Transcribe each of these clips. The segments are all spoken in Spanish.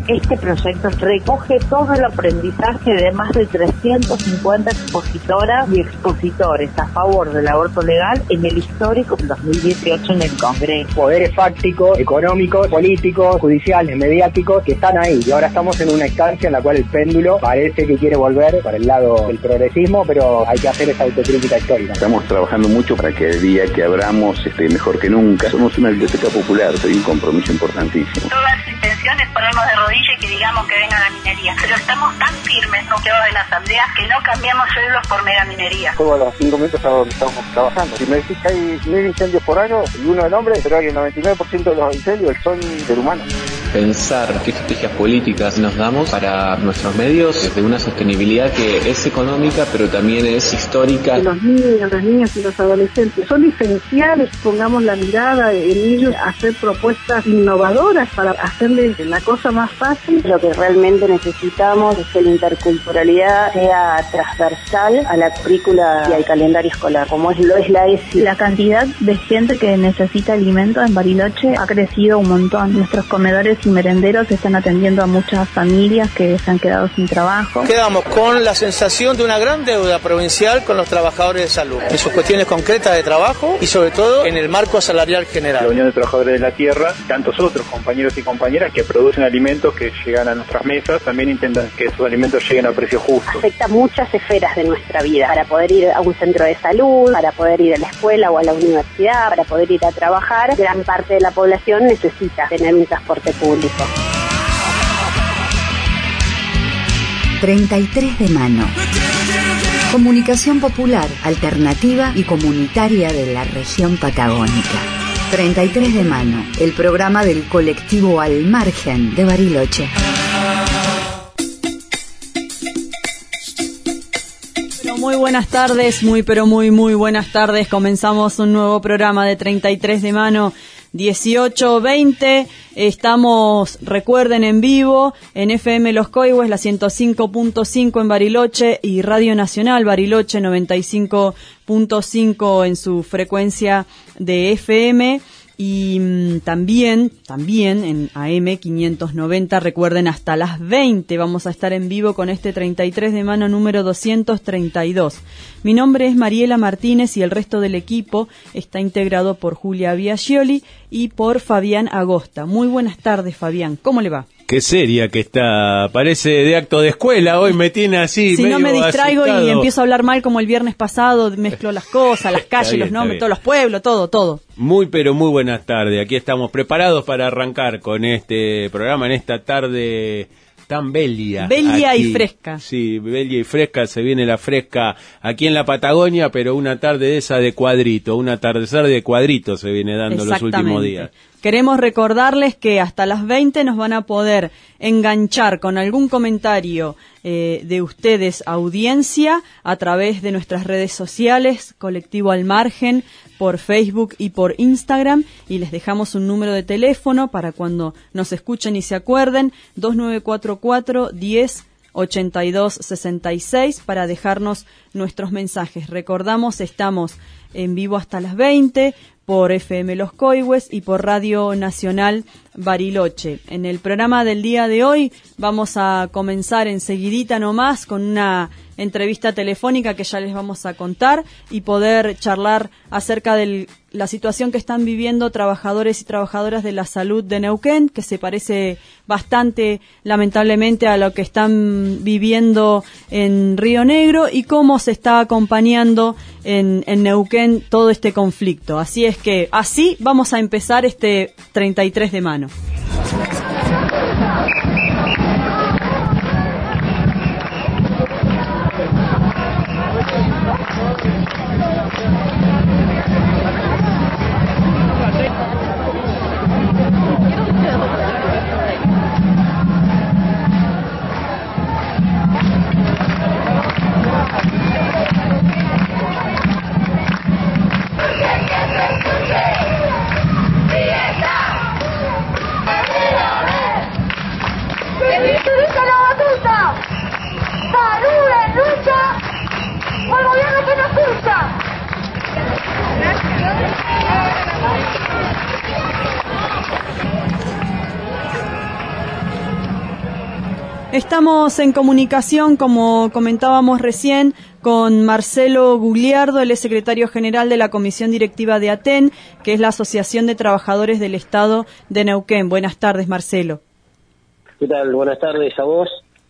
Este proyecto recoge todo el aprendizaje de más de 350 expositoras y expositores a favor del aborto legal en el histórico 2018 en el Congreso. Poderes fácticos, económicos, políticos, judiciales, mediáticos, que están ahí. Y ahora estamos en una instancia en la cual el péndulo parece que quiere volver para el lado del progresismo, pero hay que hacer esa autocrítica histórica. Estamos trabajando mucho para que el día que abramos esté mejor que nunca. Somos una biblioteca popular, hay un compromiso importantísimo. Todas las intenciones ponernos de rodillas y que digamos que venga la minería, pero estamos tan firmes nucleados en la asamblea que no cambiamos sueldos por mega minería. Todos los 5 minutos estamos trabajando. Si me decís que hay 1000 incendios por año y uno del hombre, pero hay el 99% de los incendios son del humano. Pensar qué estrategias políticas nos damos para nuestros medios de una sostenibilidad que es económica pero también es histórica. Los niños, las niñas y los adolescentes son esenciales, pongamos la mirada en ellos, hacer propuestas innovadoras para hacerles la cosa más fácil. Lo que realmente necesitamos es que la interculturalidad sea transversal a la currícula y al calendario escolar, como lo es la ESI. La cantidad de gente que necesita alimentos en Bariloche ha crecido un montón. Nuestros comedores y merenderos están atendiendo a muchas familias que se han quedado sin trabajo. Quedamos con la sensación de una gran deuda provincial con los trabajadores de salud, en sus cuestiones concretas de trabajo y sobre todo en el marco salarial general. La Unión de Trabajadores de la Tierra, tantos otros compañeros y compañeras que producen alimentos que llegan a nuestras mesas, también intentan que esos alimentos lleguen a precio justo. Afecta muchas esferas de nuestra vida, para poder ir a un centro de salud, para poder ir a la escuela o a la universidad, para poder ir a trabajar. Gran parte de la población necesita tener un transporte público. 33 de mano. Comunicación popular, alternativa y comunitaria de la región patagónica. 33 de mano, el programa del colectivo Al Margen de Bariloche. Muy buenas tardes, muy buenas tardes. Comenzamos un nuevo programa de 33 de mano. 18:20, estamos, recuerden, en vivo en FM Los Coihues, la 105.5 en Bariloche y Radio Nacional Bariloche 95.5 en su frecuencia de FM y también en AM 590, recuerden, hasta las 20 vamos a estar en vivo con este 33 de mano número 232. Mi nombre es Mariela Martínez y el resto del equipo está integrado por Julia Biaggioli y por Fabián Agosta. Muy buenas tardes, Fabián, ¿cómo le va? Qué seria que está, parece de acto de escuela, hoy me tiene así. Si no me distraigo asustado. Y empiezo a hablar mal como el viernes pasado, mezclo las cosas, las calles, bien, los nombres, todos los pueblos, todo. Muy buenas tardes, aquí estamos preparados para arrancar con este programa en esta tarde tan bella. Bella aquí. Y fresca. Sí, bella y fresca, se viene la fresca aquí en la Patagonia, pero una tarde de esa de cuadrito, un atardecer de cuadrito se viene dando los últimos días. Queremos recordarles que hasta las 20 nos van a poder enganchar con algún comentario de ustedes, audiencia, a través de nuestras redes sociales, Colectivo Al Margen, por Facebook y por Instagram, y les dejamos un número de teléfono para cuando nos escuchen y se acuerden, 2944-10-8266, para dejarnos nuestros mensajes. Recordamos, estamos en vivo hasta las 20 por FM Los Coihues y por Radio Nacional Bariloche. En el programa del día de hoy vamos a comenzar enseguidita nomás con una entrevista telefónica que ya les vamos a contar y poder charlar acerca de la situación que están viviendo trabajadores y trabajadoras de la salud de Neuquén, que se parece bastante, lamentablemente, a lo que están viviendo en Río Negro y cómo se está acompañando en Neuquén todo este conflicto. Así es que así vamos a empezar este 33 de mano. Estamos en comunicación, como comentábamos recién, con Marcelo Gugliardo, él es secretario general de la Comisión Directiva de ATEN, que es la Asociación de Trabajadores del Estado de Neuquén. Buenas tardes, Marcelo. ¿Qué tal? Buenas tardes a vos.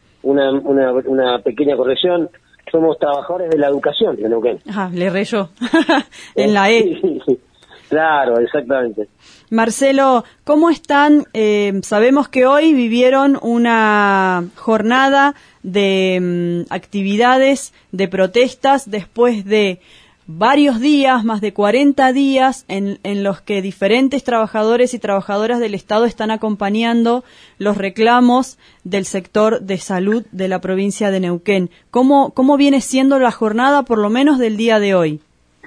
Una pequeña corrección. Somos trabajadores de la educación de Neuquén. Ajá, le reyó. En la E. Sí. Claro, exactamente. Marcelo, ¿cómo están? Sabemos que hoy vivieron una jornada de actividades, de protestas, después de varios días, más de 40 días, en los que diferentes trabajadores y trabajadoras del Estado están acompañando los reclamos del sector de salud de la provincia de Neuquén. ¿Cómo viene siendo la jornada, por lo menos del día de hoy?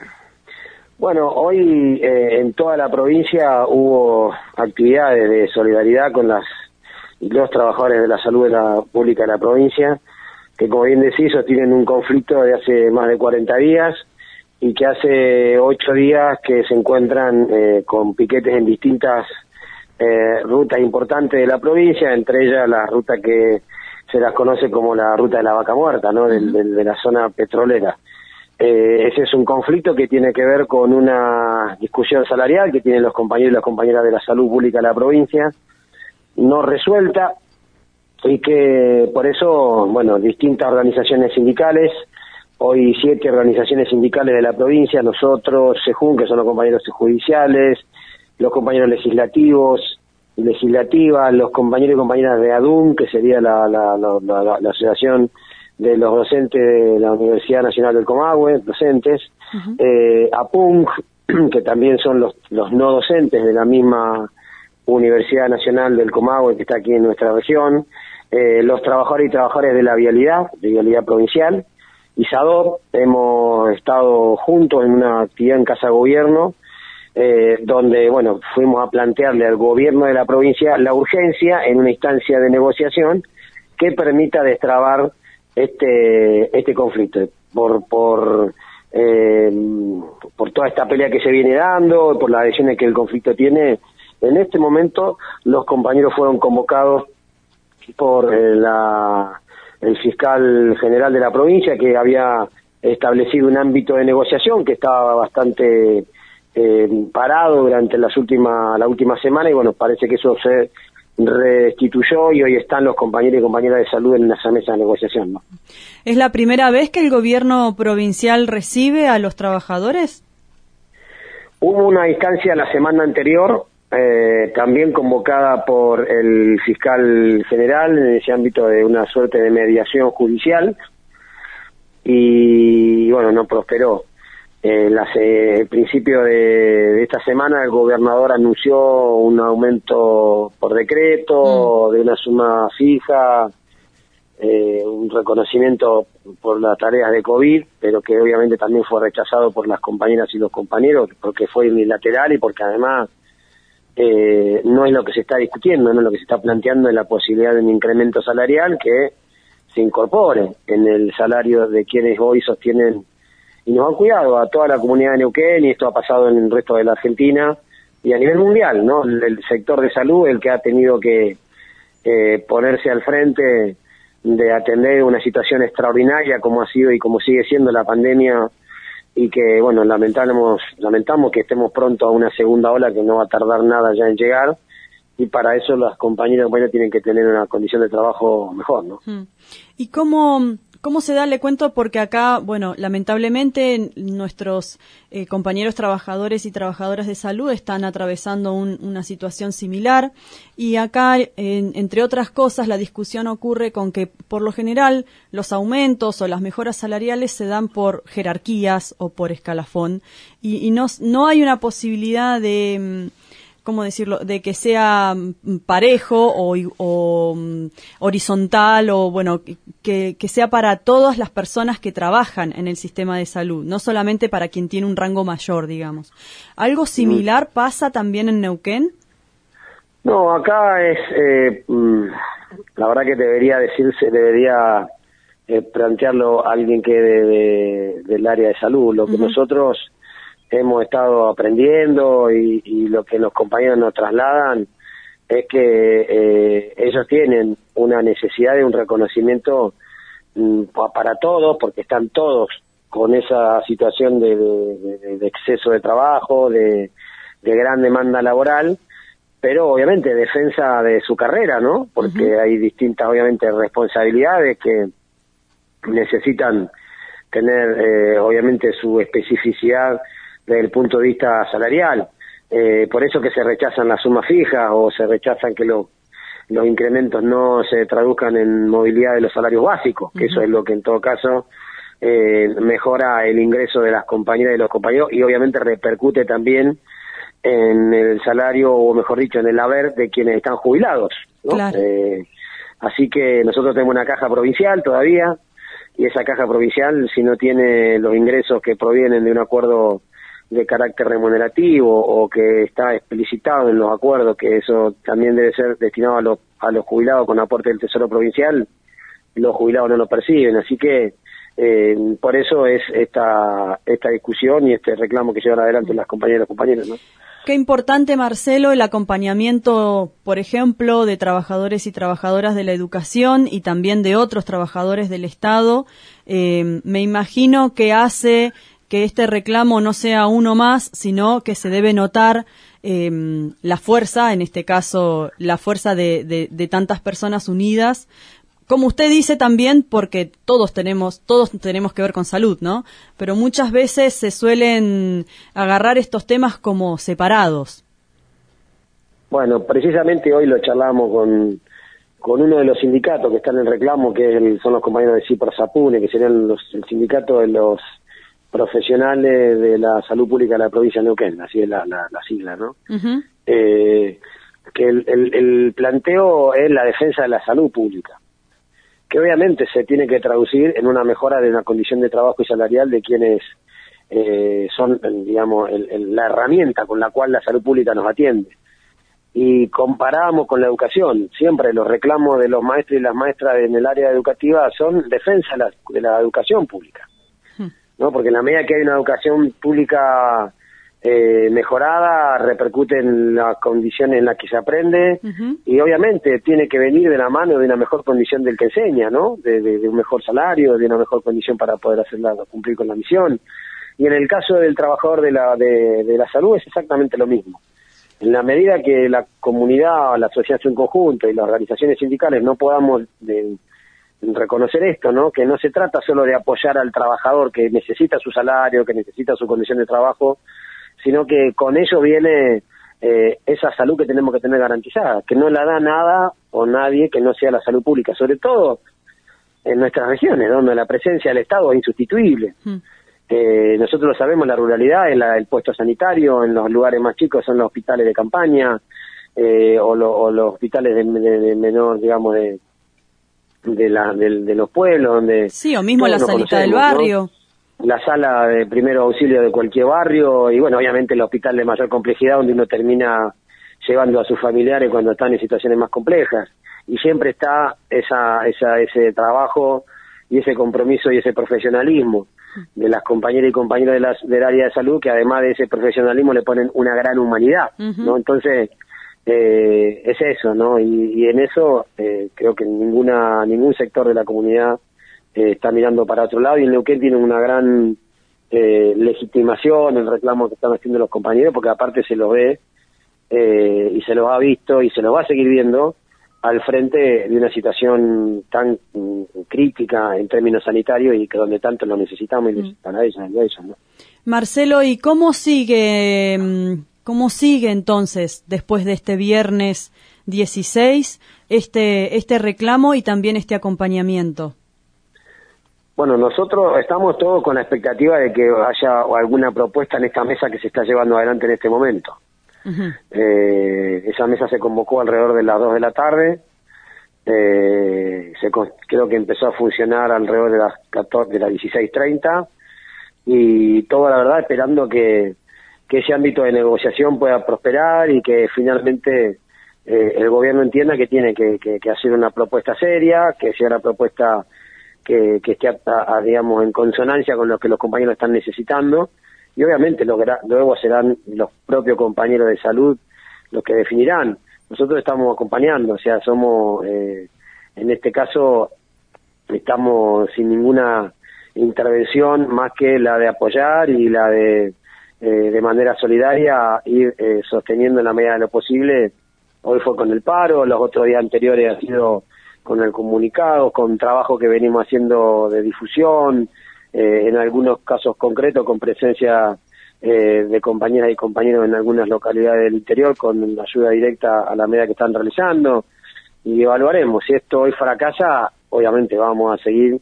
Bueno, hoy en toda la provincia hubo actividades de solidaridad con los trabajadores de la salud pública de la provincia, que como bien decís, tienen un conflicto de hace más de 40 días y que hace 8 días que se encuentran con piquetes en distintas rutas importantes de la provincia, entre ellas la ruta que se las conoce como la ruta de la vaca muerta, ¿no? De la zona petrolera. Ese es un conflicto que tiene que ver con una discusión salarial que tienen los compañeros y las compañeras de la salud pública de la provincia, no resuelta, y que por eso, bueno, distintas organizaciones sindicales, hoy 7 organizaciones sindicales de la provincia, nosotros, SEJUN, que son los compañeros judiciales, los compañeros legislativos y legislativas, los compañeros y compañeras de ADUN, que sería la asociación de los docentes de la Universidad Nacional del Comahue, docentes, APUNC, que también son los no docentes de la misma Universidad Nacional del Comahue, que está aquí en nuestra región, los trabajadores y trabajadoras de la vialidad provincial, y SADOP. Hemos estado juntos en una actividad en Casa Gobierno, donde, bueno, fuimos a plantearle al gobierno de la provincia la urgencia en una instancia de negociación que permita destrabar este conflicto por toda esta pelea que se viene dando, por las adhesiones que el conflicto tiene. En este momento los compañeros fueron convocados por el fiscal general de la provincia, que había establecido un ámbito de negociación que estaba bastante parado durante la última semana, y bueno, parece que eso se restituyó y hoy están los compañeros y compañeras de salud en esa mesa de negociación, ¿no? ¿Es la primera vez que el gobierno provincial recibe a los trabajadores? Hubo una instancia la semana anterior, también convocada por el fiscal general en ese ámbito de una suerte de mediación judicial, y bueno, no prosperó. El principio de esta semana el gobernador anunció un aumento por decreto de una suma fija, un reconocimiento por las tareas de COVID, pero que obviamente también fue rechazado por las compañeras y los compañeros porque fue unilateral y porque además no es lo que se está discutiendo, no es lo que se está planteando, en la posibilidad de un incremento salarial que se incorpore en el salario de quienes hoy sostienen y nos han cuidado a toda la comunidad de Neuquén, y esto ha pasado en el resto de la Argentina y a nivel mundial, ¿no? El sector de salud, el que ha tenido que ponerse al frente de atender una situación extraordinaria como ha sido y como sigue siendo la pandemia, y que, bueno, lamentamos que estemos pronto a una segunda ola que no va a tardar nada ya en llegar, y para eso las compañeras y compañeros tienen que tener una condición de trabajo mejor, ¿no? ¿Y cómo se da? Le cuento porque acá, bueno, lamentablemente nuestros compañeros trabajadores y trabajadoras de salud están atravesando una situación similar, y acá, entre otras cosas, la discusión ocurre con que, por lo general, los aumentos o las mejoras salariales se dan por jerarquías o por escalafón, y no hay una posibilidad de ¿cómo decirlo?, de que sea parejo o horizontal, o bueno, que sea para todas las personas que trabajan en el sistema de salud, no solamente para quien tiene un rango mayor, digamos. ¿Algo similar pasa también en Neuquén? No, acá es, la verdad que debería plantearlo alguien que del área de salud. Lo que nosotros hemos estado aprendiendo y lo que los compañeros nos trasladan es que ellos tienen una necesidad de un reconocimiento para todos, porque están todos con esa situación de exceso de trabajo, de gran demanda laboral, pero obviamente defensa de su carrera, ¿no? Porque hay distintas, obviamente, responsabilidades que necesitan tener, obviamente, su especificidad desde el punto de vista salarial. Por eso que se rechazan las sumas fijas o se rechazan que los incrementos no se traduzcan en movilidad de los salarios básicos, que eso es lo que en todo caso mejora el ingreso de las compañeras y de los compañeros y obviamente repercute también en el salario, o mejor dicho, en el haber de quienes están jubilados, ¿no? Claro. Así que nosotros tenemos una caja provincial todavía, y esa caja provincial, si no tiene los ingresos que provienen de un acuerdo de carácter remunerativo o que está explicitado en los acuerdos, que eso también debe ser destinado a los jubilados con aporte del Tesoro Provincial, los jubilados no lo perciben, así que por eso es esta discusión y este reclamo que llevan adelante las compañeras y los compañeros, ¿no? Qué importante, Marcelo, el acompañamiento, por ejemplo, de trabajadores y trabajadoras de la educación y también de otros trabajadores del Estado. Me imagino que hace que este reclamo no sea uno más, sino que se debe notar la fuerza, en este caso, la fuerza de tantas personas unidas. Como usted dice también, porque todos tenemos que ver con salud, ¿no? Pero muchas veces se suelen agarrar estos temas como separados. Bueno, precisamente hoy lo charlamos con uno de los sindicatos que están en reclamo, que son los compañeros de CIPRA-SAPUNE, que serían el sindicato de los profesionales de la salud pública de la provincia de Neuquén, así es la sigla, ¿no? Que el planteo es la defensa de la salud pública, que obviamente se tiene que traducir en una mejora de una condición de trabajo y salarial de quienes son, digamos, la herramienta con la cual la salud pública nos atiende. Y comparamos con la educación, siempre los reclamos de los maestros y las maestras en el área educativa son defensa de la educación pública, ¿no? Porque en la medida que hay una educación pública mejorada, repercute en las condiciones en las que se aprende, y obviamente tiene que venir de la mano de una mejor condición del que enseña, ¿no? De un mejor salario, de una mejor condición para poder cumplir con la misión. Y en el caso del trabajador de la salud es exactamente lo mismo. En la medida que la comunidad, la sociedad en conjunto y las organizaciones sindicales no podamos reconocer esto, ¿no? Que no se trata solo de apoyar al trabajador que necesita su salario, que necesita su condición de trabajo, sino que con ello viene esa salud que tenemos que tener garantizada, que no la da nada o nadie que no sea la salud pública, sobre todo en nuestras regiones, donde la presencia del Estado es insustituible. Nosotros lo sabemos, la ruralidad es el puesto sanitario, en los lugares más chicos son los hospitales de campaña, o los hospitales de menor, digamos, de los pueblos, donde... Sí, o mismo la salita del barrio, ¿no? La sala de primero auxilio de cualquier barrio, y bueno, obviamente el hospital de mayor complejidad, donde uno termina llevando a sus familiares cuando están en situaciones más complejas, y siempre está ese trabajo y ese compromiso y ese profesionalismo de las compañeras y compañeros del área de salud, que además de ese profesionalismo le ponen una gran humanidad, ¿no? Entonces es eso, ¿no? Y en eso creo que ningún sector de la comunidad está mirando para otro lado, y en Neuquén tiene una gran legitimación el reclamo que están haciendo los compañeros, porque aparte se lo ve y se lo ha visto y se lo va a seguir viendo al frente de una situación tan crítica en términos sanitarios y que donde tanto lo necesitamos y necesitan a ellos, ¿no? Marcelo, ¿y cómo sigue entonces después de este viernes 16 este reclamo y también este acompañamiento? Bueno, nosotros estamos todos con la expectativa de que haya alguna propuesta en esta mesa que se está llevando adelante en este momento. Esa mesa se convocó alrededor de las 2 de la tarde, creo que empezó a funcionar alrededor de las 16:30, y todo, la verdad, esperando que ese ámbito de negociación pueda prosperar y que finalmente el gobierno entienda que tiene que hacer una propuesta seria, que sea una propuesta que esté, digamos, en consonancia con lo que los compañeros están necesitando, y obviamente luego serán los propios compañeros de salud los que definirán, nosotros estamos acompañando, o sea, somos, en este caso, estamos sin ninguna intervención más que la de apoyar y la de manera solidaria ir sosteniendo en la medida de lo posible. Hoy fue con el paro, los otros días anteriores ha sido con el comunicado, con trabajo que venimos haciendo de difusión, en algunos casos concretos con presencia de compañeras y compañeros en algunas localidades del interior, con la ayuda directa a la medida que están realizando, y evaluaremos. Si esto hoy fracasa, obviamente vamos a seguir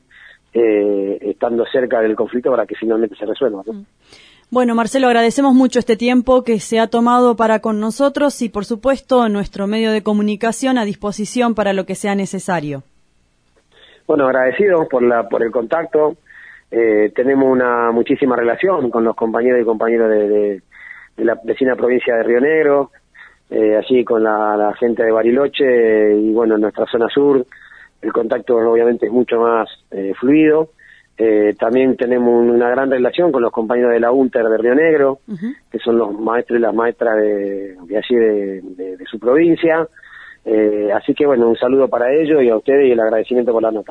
estando cerca del conflicto para que finalmente se resuelva, ¿no? Bueno, Marcelo, agradecemos mucho este tiempo que se ha tomado para con nosotros y, por supuesto, nuestro medio de comunicación a disposición para lo que sea necesario. Bueno, agradecidos por el contacto. Tenemos una muchísima relación con los compañeros y compañeros de la vecina provincia de Río Negro, allí con la gente de Bariloche y, bueno, en nuestra zona sur el contacto obviamente es mucho más fluido. También tenemos una gran relación con los compañeros de la UNTER de Río Negro, que son los maestros y las maestras de allí de su provincia. Así que, bueno, un saludo para ellos y a ustedes y el agradecimiento por la nota.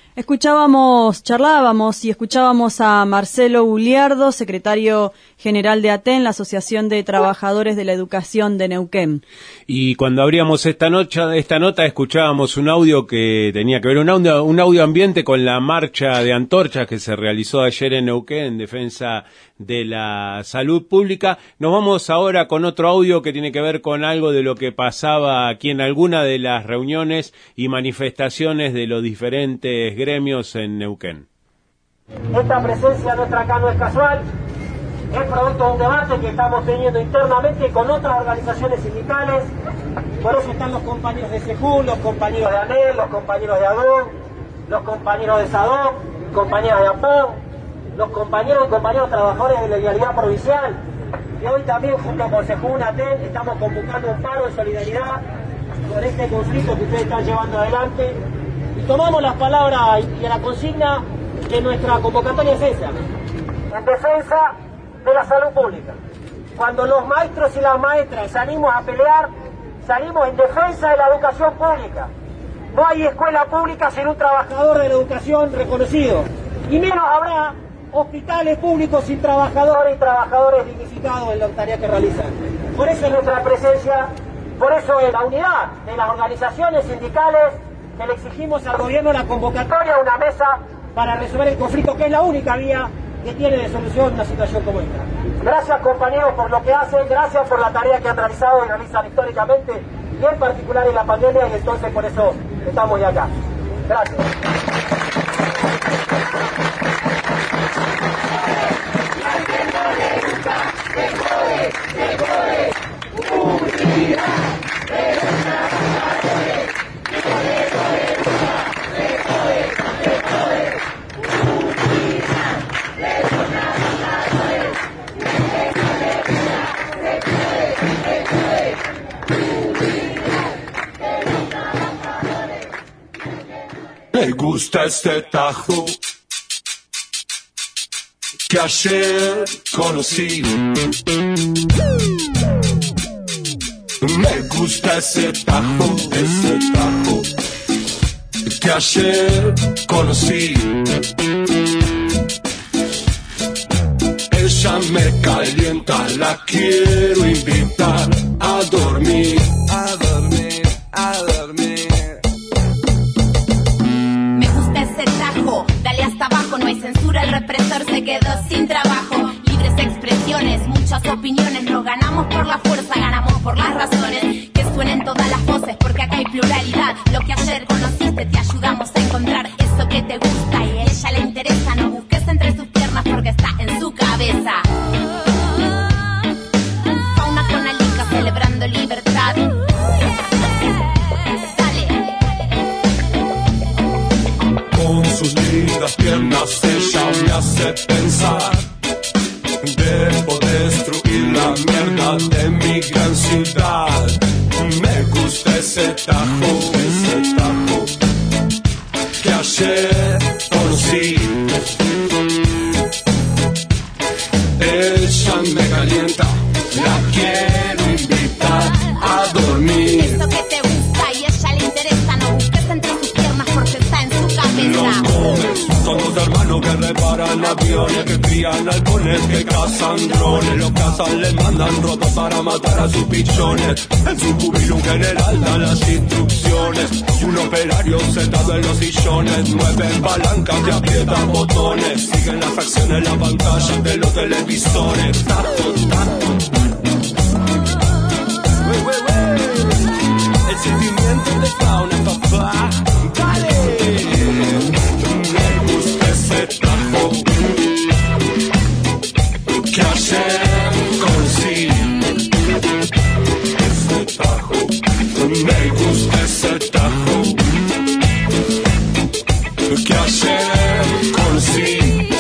Charlábamos y escuchábamos a Marcelo Uliardo, secretario general de ATEN, la Asociación de Trabajadores de la Educación de Neuquén. Y cuando abríamos esta nota escuchábamos un audio que tenía que ver, un audio ambiente con la marcha de antorchas que se realizó ayer en Neuquén en defensa de la salud pública. Nos vamos ahora con otro audio que tiene que ver con algo de lo que pasaba aquí en alguna de las reuniones y manifestaciones de los diferentes gremios en Neuquén. Esta presencia nuestra acá no es casual, es producto de un debate que estamos teniendo internamente con otras organizaciones sindicales. Por eso están los compañeros de SEJUN, los compañeros de ANEL, los compañeros de ADOC, los compañeros de SADOC, compañeras de APON, los compañeros y compañeros trabajadores de la legalidad provincial. Y hoy también, junto con SEJUN, ATEN, estamos convocando un paro de solidaridad por este conflicto que ustedes están llevando adelante. Y tomamos las palabras y la consigna de nuestra convocatoria es esa: en defensa de la salud pública. Cuando los maestros y las maestras salimos a pelear, salimos en defensa de la educación pública. No hay escuela pública sin un trabajador de la educación reconocido. Y menos habrá hospitales públicos sin trabajadores y trabajadores dignificados en la tarea que realizan. Por eso es nuestra presencia, por eso es la unidad de las organizaciones sindicales que le exigimos al gobierno la convocatoria a una mesa para resolver el conflicto, que es la única vía que tiene de solución una situación como esta. Gracias, compañeros, por lo que hacen, gracias por la tarea que han realizado y realizan históricamente, y en particular en la pandemia, y entonces por eso estamos ya acá. Gracias. Me gusta este tajo que ayer conocí. Me gusta ese tajo que ayer conocí. Ella me calienta, la quiero invitar a dormir, a dormir, a dormir. Me gusta ese tajo, dale hasta abajo, no hay censura, el represor se quedó sin trabajo. Libres expresiones, muchas opiniones, no ganamos por la fuerza, ganamos por las razones. Que suenen todas las voces, porque acá hay pluralidad. Lo que ayer conociste te ayudamos a encontrar eso que te gusta y a ella le interesa. No busques entre sus piernas porque está en su cabeza. Fauna con alica celebrando libertad. Con sus lindas piernas ella me hace pensar. Debo destruir la mierda de mi gran ciudad. Me gusta ese tajo que ayer conocí. Ella me calienta, la quiero invitar a dormir. vuelan aviones, que crían halcones, que cazan drones. Los cazan, les mandan ropa para matar a sus pichones. En su júbilo un general da las instrucciones. Un operario sentado en los sillones mueven palancas y aprietan botones. Siguen las acciones en la pantalla de los televisores. El sentimiento de fauna, papá. Dale. Me gusta ese tajo que ayer conocí. Ese tajo. Me gusta ese tajo que ayer conocí.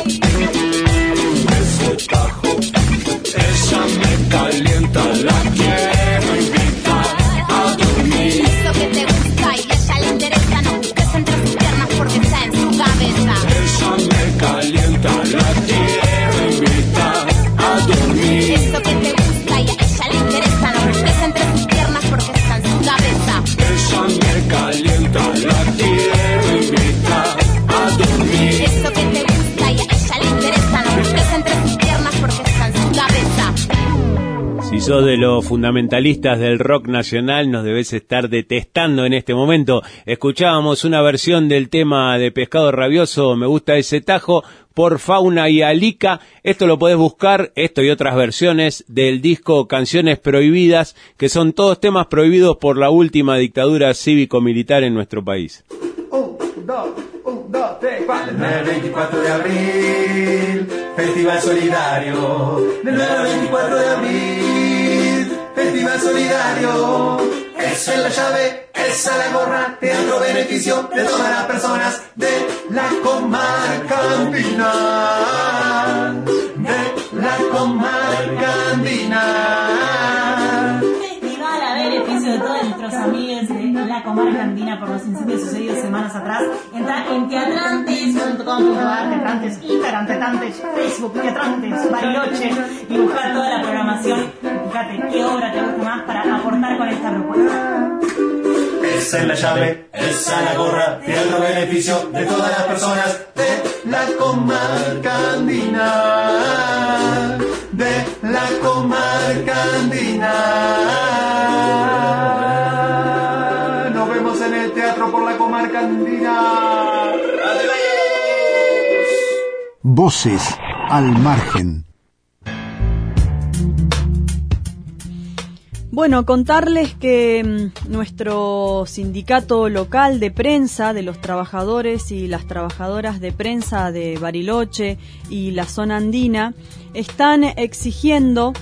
Ese tajo. Ella me calienta, la quiero invitar a dormir. Eso que te gusta y a ella le interesa, no busques entre sus piernas porque está en su cabeza. Ella me calienta, la quiero invitar a dormir. Eso que te gusta y a ella le interesa, no busques entre sus piernas porque está en su cabeza. Ella me calienta, la quiero invitar a dormir. Eso que te gusta y a ella le interesa, no busques entre sus piernas porque está en su cabeza. Si sos de los fundamentalistas del rock nacional, nos debes estar detestando en este momento. Escuchábamos una versión del tema de Pescado Rabioso, Me gusta ese tajo, por Fauna y Alica. Esto lo podés buscar, esto y otras versiones del disco Canciones Prohibidas, que son todos temas prohibidos por la última dictadura cívico-militar en nuestro país. 1, 2, 3, 4. El 24 de abril, Festival Solidario. Del 9 al 24 de abril, Festival Solidario. Esa es la llave, esa es la gorra, teatro beneficio de todas las personas de la comarca andina. De la comarca andina. Festival a beneficio de todos nuestros amigos de la comarca andina por los incendios sucedidos semanas atrás. Entra en teatrantes.com.ar, Teatrantes Instagram, Teatrantes Facebook, Teatrantes Bariloche, y buscar toda la programación. Fíjate qué obra te gusta más para aportar con esta propuesta. Esa es la llave, esa es la gorra, teatro beneficio de todas las personas de la comarca andina. De la comarca andina. Nos vemos en el teatro por la comarca andina. ¡Adiós! Voces al margen. Bueno, contarles que nuestro sindicato local de prensa, de los trabajadores y las trabajadoras de prensa de Bariloche y la zona andina, están exigiendo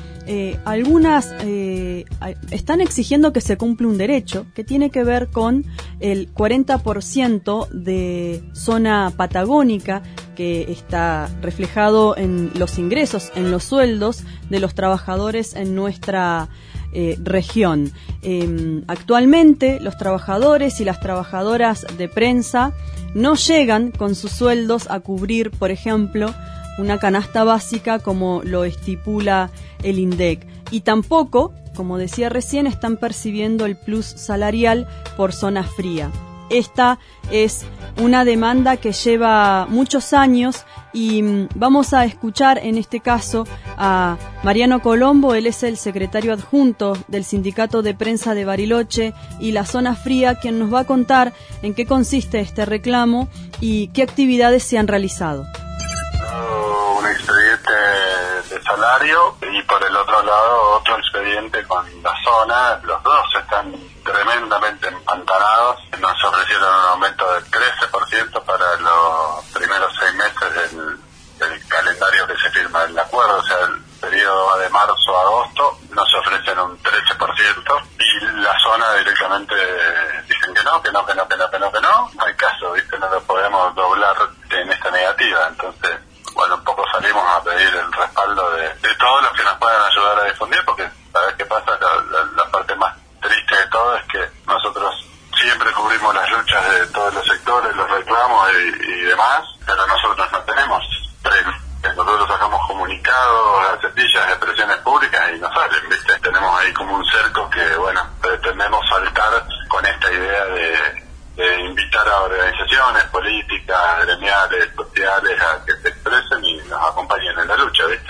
están exigiendo que se cumpla un derecho que tiene que ver con el 40% de zona patagónica que está reflejado en los ingresos, en los sueldos de los trabajadores en nuestra región. Actualmente los trabajadores y las trabajadoras de prensa no llegan con sus sueldos a cubrir, por ejemplo, una canasta básica como lo estipula el INDEC, y tampoco, como decía recién, están percibiendo el plus salarial por zona fría. Esta es una demanda que lleva muchos años y vamos a escuchar en este caso a Mariano Colombo. Él es el secretario adjunto del Sindicato de Prensa de Bariloche y la Zona Fría, quien nos va a contar en qué consiste este reclamo y qué actividades se han realizado. Un expediente de salario y por el otro lado otro expediente con la zona. Los dos están tremendamente empantanados. Nos ofrecieron un aumento del 13% para los primeros 6 meses del calendario que se firma el acuerdo, o sea, el periodo va de marzo a agosto. Nos ofrecen un 13% y la zona directamente dicen que no. No hay caso, ¿viste? No lo podemos doblar en esta negativa. Entonces, bueno, un poco salimos a pedir el respaldo de todos los que nos puedan ayudar a difundir, porque ¿sabes qué pasa? La parte más triste de todo es que nosotros siempre cubrimos las luchas de todos los sectores, los reclamos y demás, pero nosotros no tenemos tren. Nosotros sacamos comunicados, cepillas de expresiones públicas y no salen, ¿viste? Tenemos ahí como un cerco que, bueno, pretendemos saltar con esta idea de invitar a organizaciones políticas, gremiales, sociales a que se expresen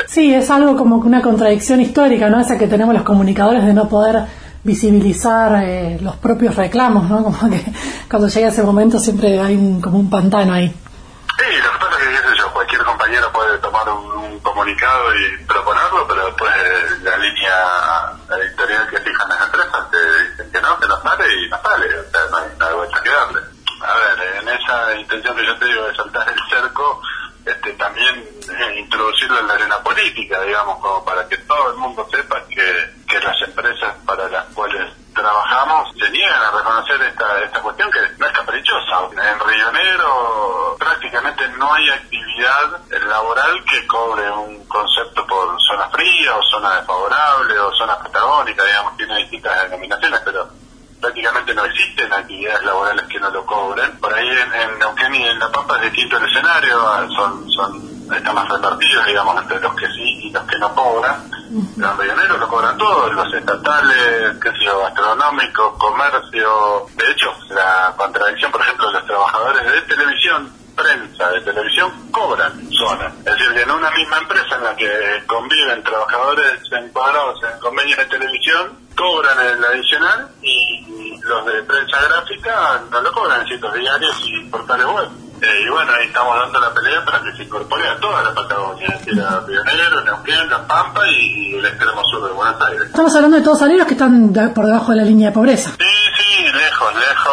Sí, es algo como que una contradicción histórica, ¿no? Esa que tenemos los comunicadores de no poder visibilizar los propios reclamos, ¿no? Como que cuando llega ese momento siempre hay como un pantano ahí. Sí, lo que pasa es que, qué sé yo, cualquier compañero puede tomar un comunicado y proponerlo, pero después la línea editorial que fijan las empresas te dicen que no sale y no sale, o sea, no hay vuelta que darle. A ver, en esa intención que yo te digo de saltar el cerco, también introducirlo en la arena política, digamos, como para que todo el mundo sepa que las empresas para las cuales trabajamos se niegan a reconocer esta cuestión que no es caprichosa. En Río Negro prácticamente no hay actividad laboral que cobre un concepto por zona fría o zona desfavorable o zona patagónica, digamos, tiene distintas denominaciones, pero prácticamente no existen actividades laborales que no lo cobren. Por ahí en Neuquén y en La Pampa es distinto el escenario, están más repartidos, digamos, entre los que sí y los que no cobran. Los Río lo cobran todos, los estatales, qué sé yo, gastronómicos, comercio. De hecho, la contradicción, por ejemplo, de los trabajadores de televisión, prensa de televisión, cobran zona. Es decir, que en una misma empresa en la que conviven trabajadores encuadrados en convenios de televisión, cobran el adicional y los de prensa gráfica no lo cobran en sitios diarios y portales web. Y bueno, ahí estamos dando la pelea para que se incorpore a toda la Patagonia, es decir, a Río Negro, Neuquén, La Pampa y el extremo sur de Buenos Aires. Estamos hablando de todos salarios que están por debajo de la línea de pobreza. Sí, lejos,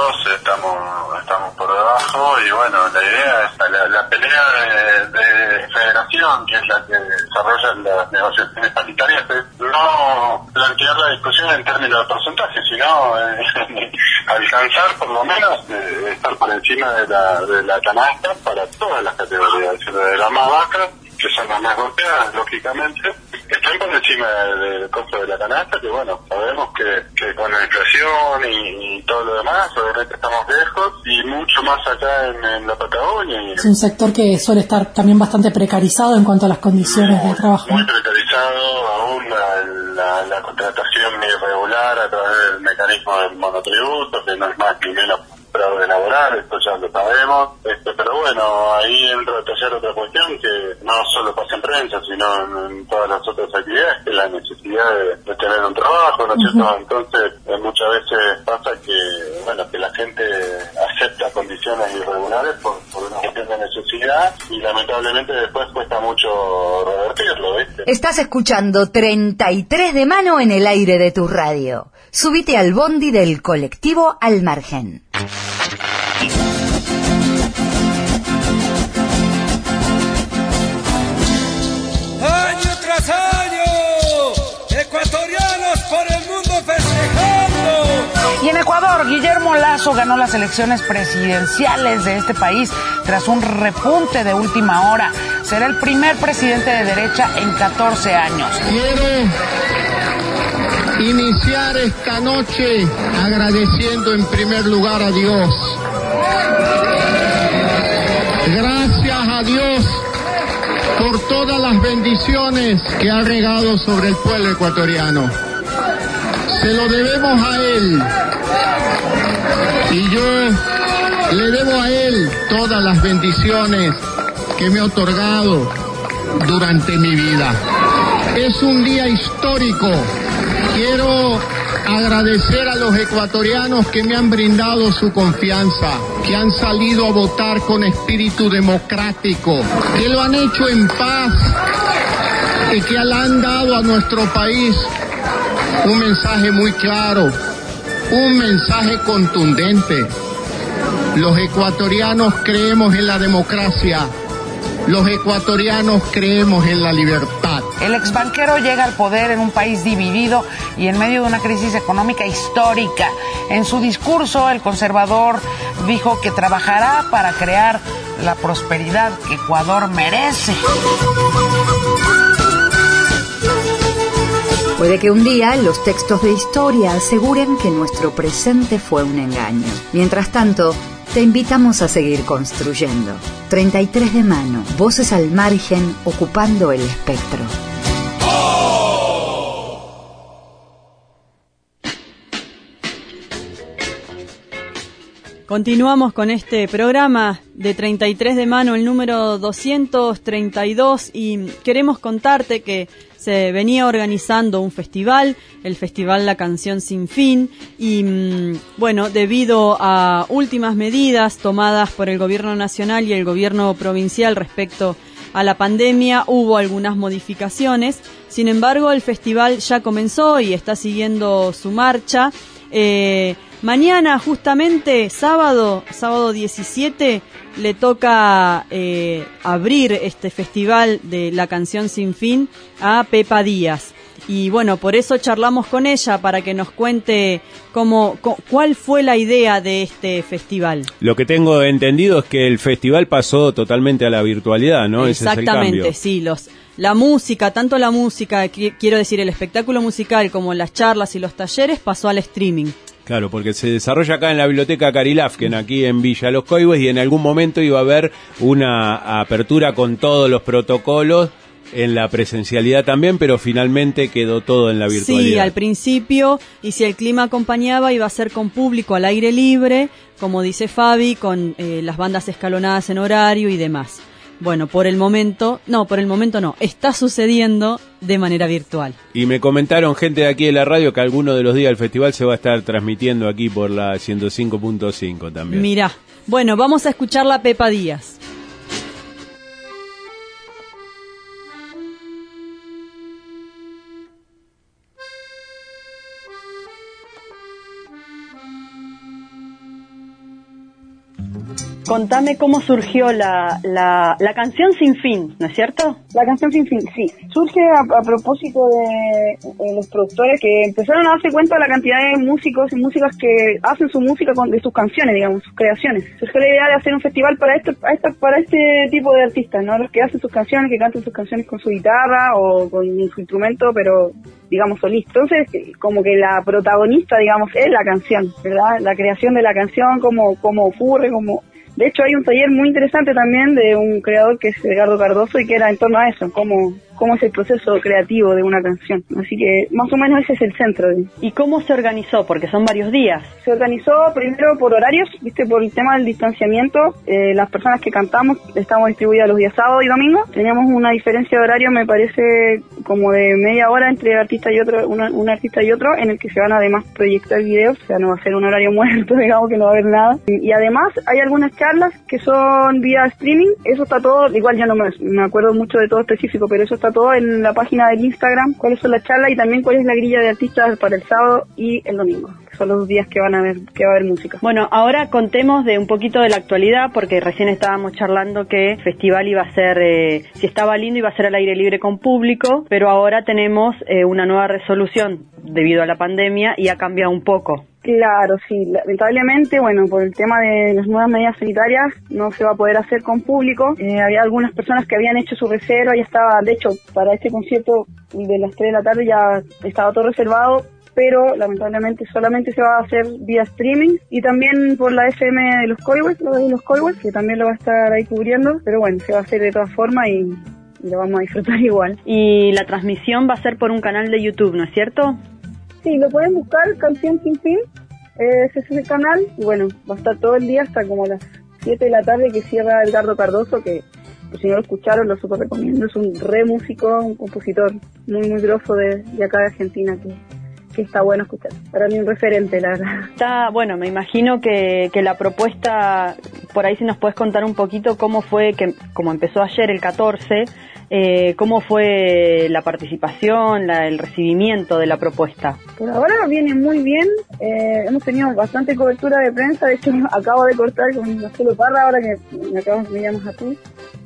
estamos por debajo y bueno, la idea es la pelea de federación, que es la que desarrolla las negociaciones paritarias, es no plantear la discusión en términos de porcentaje, sino alcanzar por lo menos estar por encima de la canasta para todas las categorías, es decir, de la más baja, que son las más golpeadas, lógicamente, están por encima del costo de la canasta, que bueno, sabemos que con la inflación y todo lo demás, obviamente estamos lejos, y mucho más acá en la Patagonia. Es un sector que suele estar también bastante precarizado en cuanto a las condiciones de trabajo. Muy precarizado, aún la contratación irregular a través del mecanismo del monotributo, que no es más ni menos fraude laboral, esto ya lo sabemos, pero bueno, ahí entra a tallar otra cuestión que no solo pasa en prensa, sino en todas las otras actividades, que es la necesidad de tener un trabajo, ¿no es cierto? Entonces, muchas veces pasa que la gente acepta condiciones irregulares por una cuestión de necesidad y lamentablemente después cuesta mucho revertirlo, ¿viste? Estás escuchando 33 de mano en el aire de tu radio. Subite al bondi del colectivo Al Margen. Año tras año, ecuatorianos por el mundo festejando. Y en Ecuador, Guillermo Lasso ganó las elecciones presidenciales de este país tras un repunte de última hora. Será el primer presidente de derecha en 14 años. Quiero iniciar esta noche agradeciendo en primer lugar a Dios. Gracias a Dios por todas las bendiciones que ha regado sobre el pueblo ecuatoriano. Se lo debemos a Él. Y yo le debo a Él todas las bendiciones que me ha otorgado durante mi vida. Es un día histórico. Quiero agradecer a los ecuatorianos que me han brindado su confianza, que han salido a votar con espíritu democrático, que lo han hecho en paz y que le han dado a nuestro país un mensaje muy claro, un mensaje contundente. Los ecuatorianos creemos en la democracia. Los ecuatorianos creemos en la libertad. El exbanquero llega al poder en un país dividido y en medio de una crisis económica histórica. En su discurso, el conservador dijo que trabajará para crear la prosperidad que Ecuador merece. Puede que un día los textos de historia aseguren que nuestro presente fue un engaño. Mientras tanto, te invitamos a seguir construyendo. 33 de mano, voces al margen, ocupando el espectro. Continuamos con este programa de 33 de mano, el número 232, y queremos contarte que se venía organizando un festival, el Festival La Canción Sin Fin, y bueno, debido a últimas medidas tomadas por el Gobierno Nacional y el Gobierno Provincial respecto a la pandemia, hubo algunas modificaciones. Sin embargo, el festival ya comenzó y está siguiendo su marcha. Mañana, justamente, sábado 17, le toca abrir este festival de La Canción Sin Fin a Pepa Díaz. Y bueno, por eso charlamos con ella, para que nos cuente cuál fue la idea de este festival. Lo que tengo entendido es que el festival pasó totalmente a la virtualidad, ¿no? Exactamente, sí, la música, tanto la música, quiero decir, el espectáculo musical, como las charlas y los talleres, pasó al streaming. Claro, porque se desarrolla acá en la Biblioteca Carilafken, aquí en Villa Los Coihues, y en algún momento iba a haber una apertura con todos los protocolos en la presencialidad también, pero finalmente quedó todo en la virtualidad. Sí, al principio, y si el clima acompañaba, iba a ser con público al aire libre, como dice Fabi, con las bandas escalonadas en horario y demás. Bueno, por el momento no, está sucediendo de manera virtual. Y me comentaron gente de aquí de la radio que alguno de los días del festival se va a estar transmitiendo aquí por la 105.5 también. Mirá, bueno, vamos a escuchar a Pepa Díaz. Contame cómo surgió la canción Sin Fin, ¿no es cierto? La canción Sin Fin, sí. Surge a propósito de los productores que empezaron a darse cuenta de la cantidad de músicos y músicas que hacen su música de sus canciones, digamos, sus creaciones. Surgió la idea de hacer un festival para este tipo de artistas, ¿no? Los que hacen sus canciones, que cantan sus canciones con su guitarra o con su instrumento, pero digamos solista. Entonces, como que la protagonista, digamos, es la canción, ¿verdad? La creación de la canción, cómo ocurre, De hecho, hay un taller muy interesante también de un creador que es Edgardo Cardoso, y que era en torno a eso, cómo es el proceso creativo de una canción. Así que más o menos ese es el centro. ¿Y cómo se organizó? Porque son varios días. Se organizó primero por horarios, por el tema del distanciamiento. Las personas que cantamos estamos distribuidas los días sábado y domingo. Teníamos una diferencia de horario, me parece, como de media hora entre artista y otro, un artista y otro, en el que se van además proyectar videos. O sea, no va a ser un horario muerto, digamos, que no va a haber nada. Y además hay algunas charlas que son vía streaming. Eso está todo, igual ya no me acuerdo mucho de todo específico, pero eso está todo en la página del Instagram, cuáles son las charlas y también cuál es la grilla de artistas para el sábado y el domingo, que son los 2 días que va a haber música. Bueno, ahora contemos de un poquito de la actualidad, porque recién estábamos charlando que el festival iba a ser, si estaba lindo, iba a ser al aire libre con público, pero ahora tenemos una nueva resolución debido a la pandemia y ha cambiado un poco. Claro, sí. Lamentablemente, bueno, por el tema de las nuevas medidas sanitarias, no se va a poder hacer con público. Había algunas personas que habían hecho su reserva, ya estaba, de hecho, para este concierto de las 3 de la tarde ya estaba todo reservado, pero lamentablemente solamente se va a hacer vía streaming, y también por la FM de Los Coihues, que también lo va a estar ahí cubriendo, pero bueno, se va a hacer de todas formas y lo vamos a disfrutar igual. Y la transmisión va a ser por un canal de YouTube, ¿no es cierto? Sí, lo pueden buscar, Canción Sin Fin, ese es el canal, y bueno, va a estar todo el día hasta como las 7 de la tarde, que cierra Edgardo Cardoso, que pues, si no lo escucharon, lo súper recomiendo. Es un re músico, un compositor muy grosso de acá de Argentina, que está bueno escuchar. Para mí un referente, la verdad. Está bueno, me imagino que la propuesta, por ahí si nos puedes contar un poquito cómo fue, que como empezó ayer el 14, cómo fue la participación, el recibimiento de la propuesta. Por ahora viene muy bien, hemos tenido bastante cobertura de prensa. De hecho acabo de cortar con Marcelo Parra, ahora que me llamas a ti.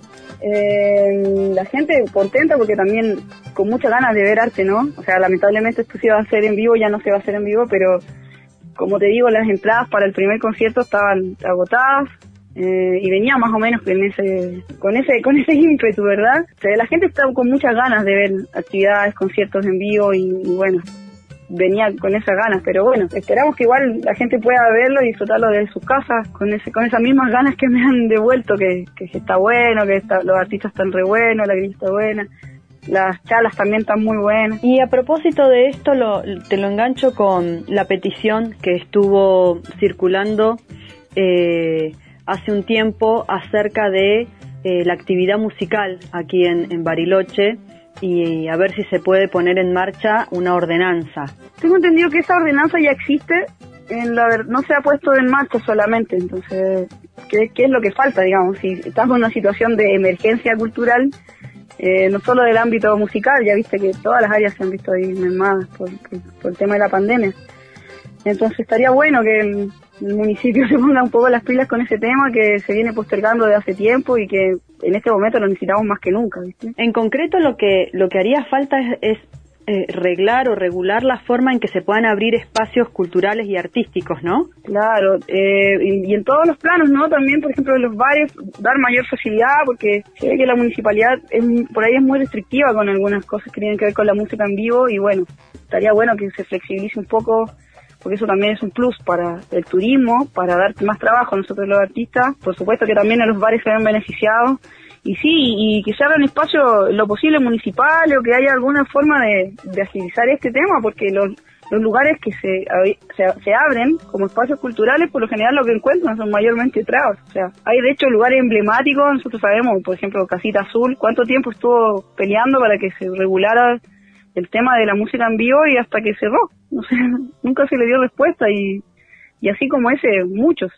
La gente contenta porque también con muchas ganas de ver arte, ¿no? O sea, lamentablemente esto se iba a hacer en vivo, ya no se va a hacer en vivo, pero como te digo, las entradas para el primer concierto estaban agotadas. Y venía más o menos con ese ímpetu, ¿verdad? O sea, la gente está con muchas ganas de ver actividades, conciertos en vivo y bueno, venía con esas ganas, pero bueno, esperamos que igual la gente pueda verlo y disfrutarlo desde sus casas con esas mismas ganas que me han devuelto, que está bueno, los artistas están re buenos, la grilla está buena. Las charlas también están muy buenas. Y a propósito de esto, te lo engancho con la petición que estuvo circulando hace un tiempo acerca de la actividad musical aquí en Bariloche y a ver si se puede poner en marcha una ordenanza. Tengo entendido que esa ordenanza ya existe, no se ha puesto en marcha solamente, entonces, ¿qué es lo que falta, digamos? Si estamos en una situación de emergencia cultural, no solo del ámbito musical, ya viste que todas las áreas se han visto ahí mermadas por el tema de la pandemia. Entonces estaría bueno que el municipio se ponga un poco las pilas con ese tema que se viene postergando desde hace tiempo y que en este momento lo necesitamos más que nunca, ¿viste? En concreto lo que haría falta es reglar o regular la forma en que se puedan abrir espacios culturales y artísticos, ¿no? Claro, y en todos los planos, ¿no? También, por ejemplo, en los bares, dar mayor facilidad, porque se ve que la municipalidad por ahí es muy restrictiva con algunas cosas que tienen que ver con la música en vivo, y bueno, estaría bueno que se flexibilice un poco, porque eso también es un plus para el turismo, para dar más trabajo a nosotros los artistas. Por supuesto que también a los bares se ven beneficiados, y sí, y que se abra un espacio lo posible municipal, o que haya alguna forma de agilizar este tema, porque los lugares que se abren como espacios culturales, por lo general lo que encuentran son mayormente trabas. O sea, hay de hecho lugares emblemáticos, nosotros sabemos, por ejemplo, Casita Azul, cuánto tiempo estuvo peleando para que se regulara el tema de la música en vivo y hasta que cerró. No sé, nunca se le dio respuesta, y así como ese, muchos.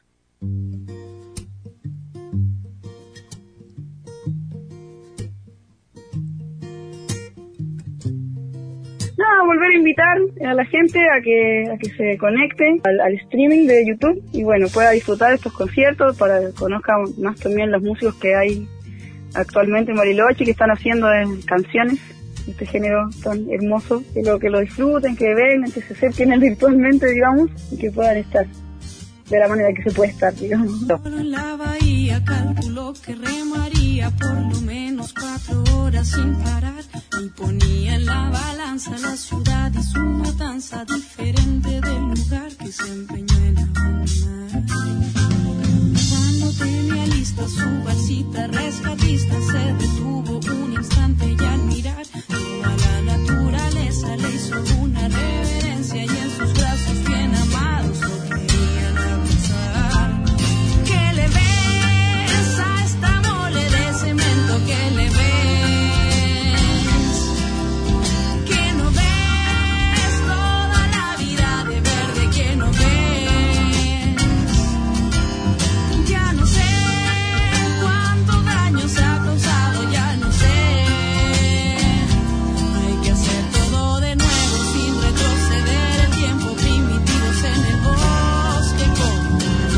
Nada, volver a invitar a la gente a que se conecte al streaming de YouTube y bueno, pueda disfrutar de estos conciertos, para que conozcan más también los músicos que hay actualmente en Bariloche, que están haciendo canciones, este género tan hermoso, que lo disfruten, que vengan, que se acerquen virtualmente, digamos, y que puedan estar de la manera que se puede estar, digamos. En la bahía calculó que remaría por lo menos 4 horas sin parar, y ponía en la balanza la ciudad y su matanza, diferente del lugar que se empeñó en abandonar. Cuando tenía lista su balsita rescatista, se detuvo un instante y al mirar toda la naturaleza le hizo una reverencia, y en sus brazos bien amados lo querían abrazar. ¿Qué le ves a esta mole de cemento? ¿Qué le ves? ¿Que no ves toda la vida de verde? ¿Que no ves? Ya no sé cuánto daño se ha causado, ya no sé. Hay que hacer todo de nuevo sin retroceder el tiempo, primitivos en el bosque como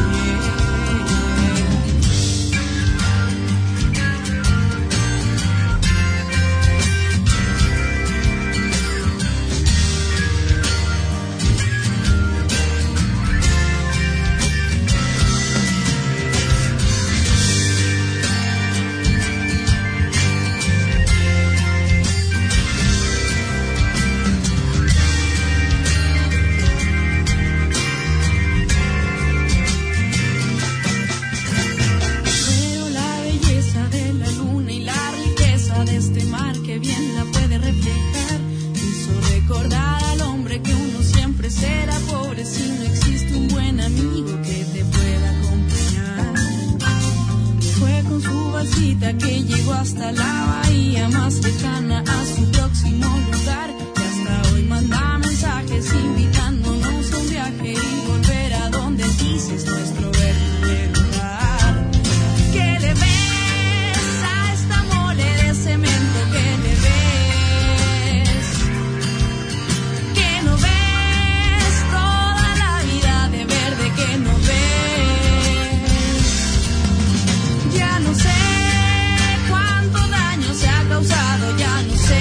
pero la belleza de la luna y la riqueza de este mar que bien la puede reflejar hizo recordar al hombre que uno siempre será pobre si no existe un buen amigo que te pueda acompañar. Fue con su balsita que llegó hasta la bahía más lejana a su próximo lugar, y hasta hoy manda mensajes invitándonos a un viaje y volver a donde dices nuestro verdadero lugar. ¿Qué le ves a esta mole de cemento? ¿Qué le ves? ¿Que no ves toda la vida de verde? ¿Que no ves? Ya no sé cuánto daño se ha causado, ya no sé.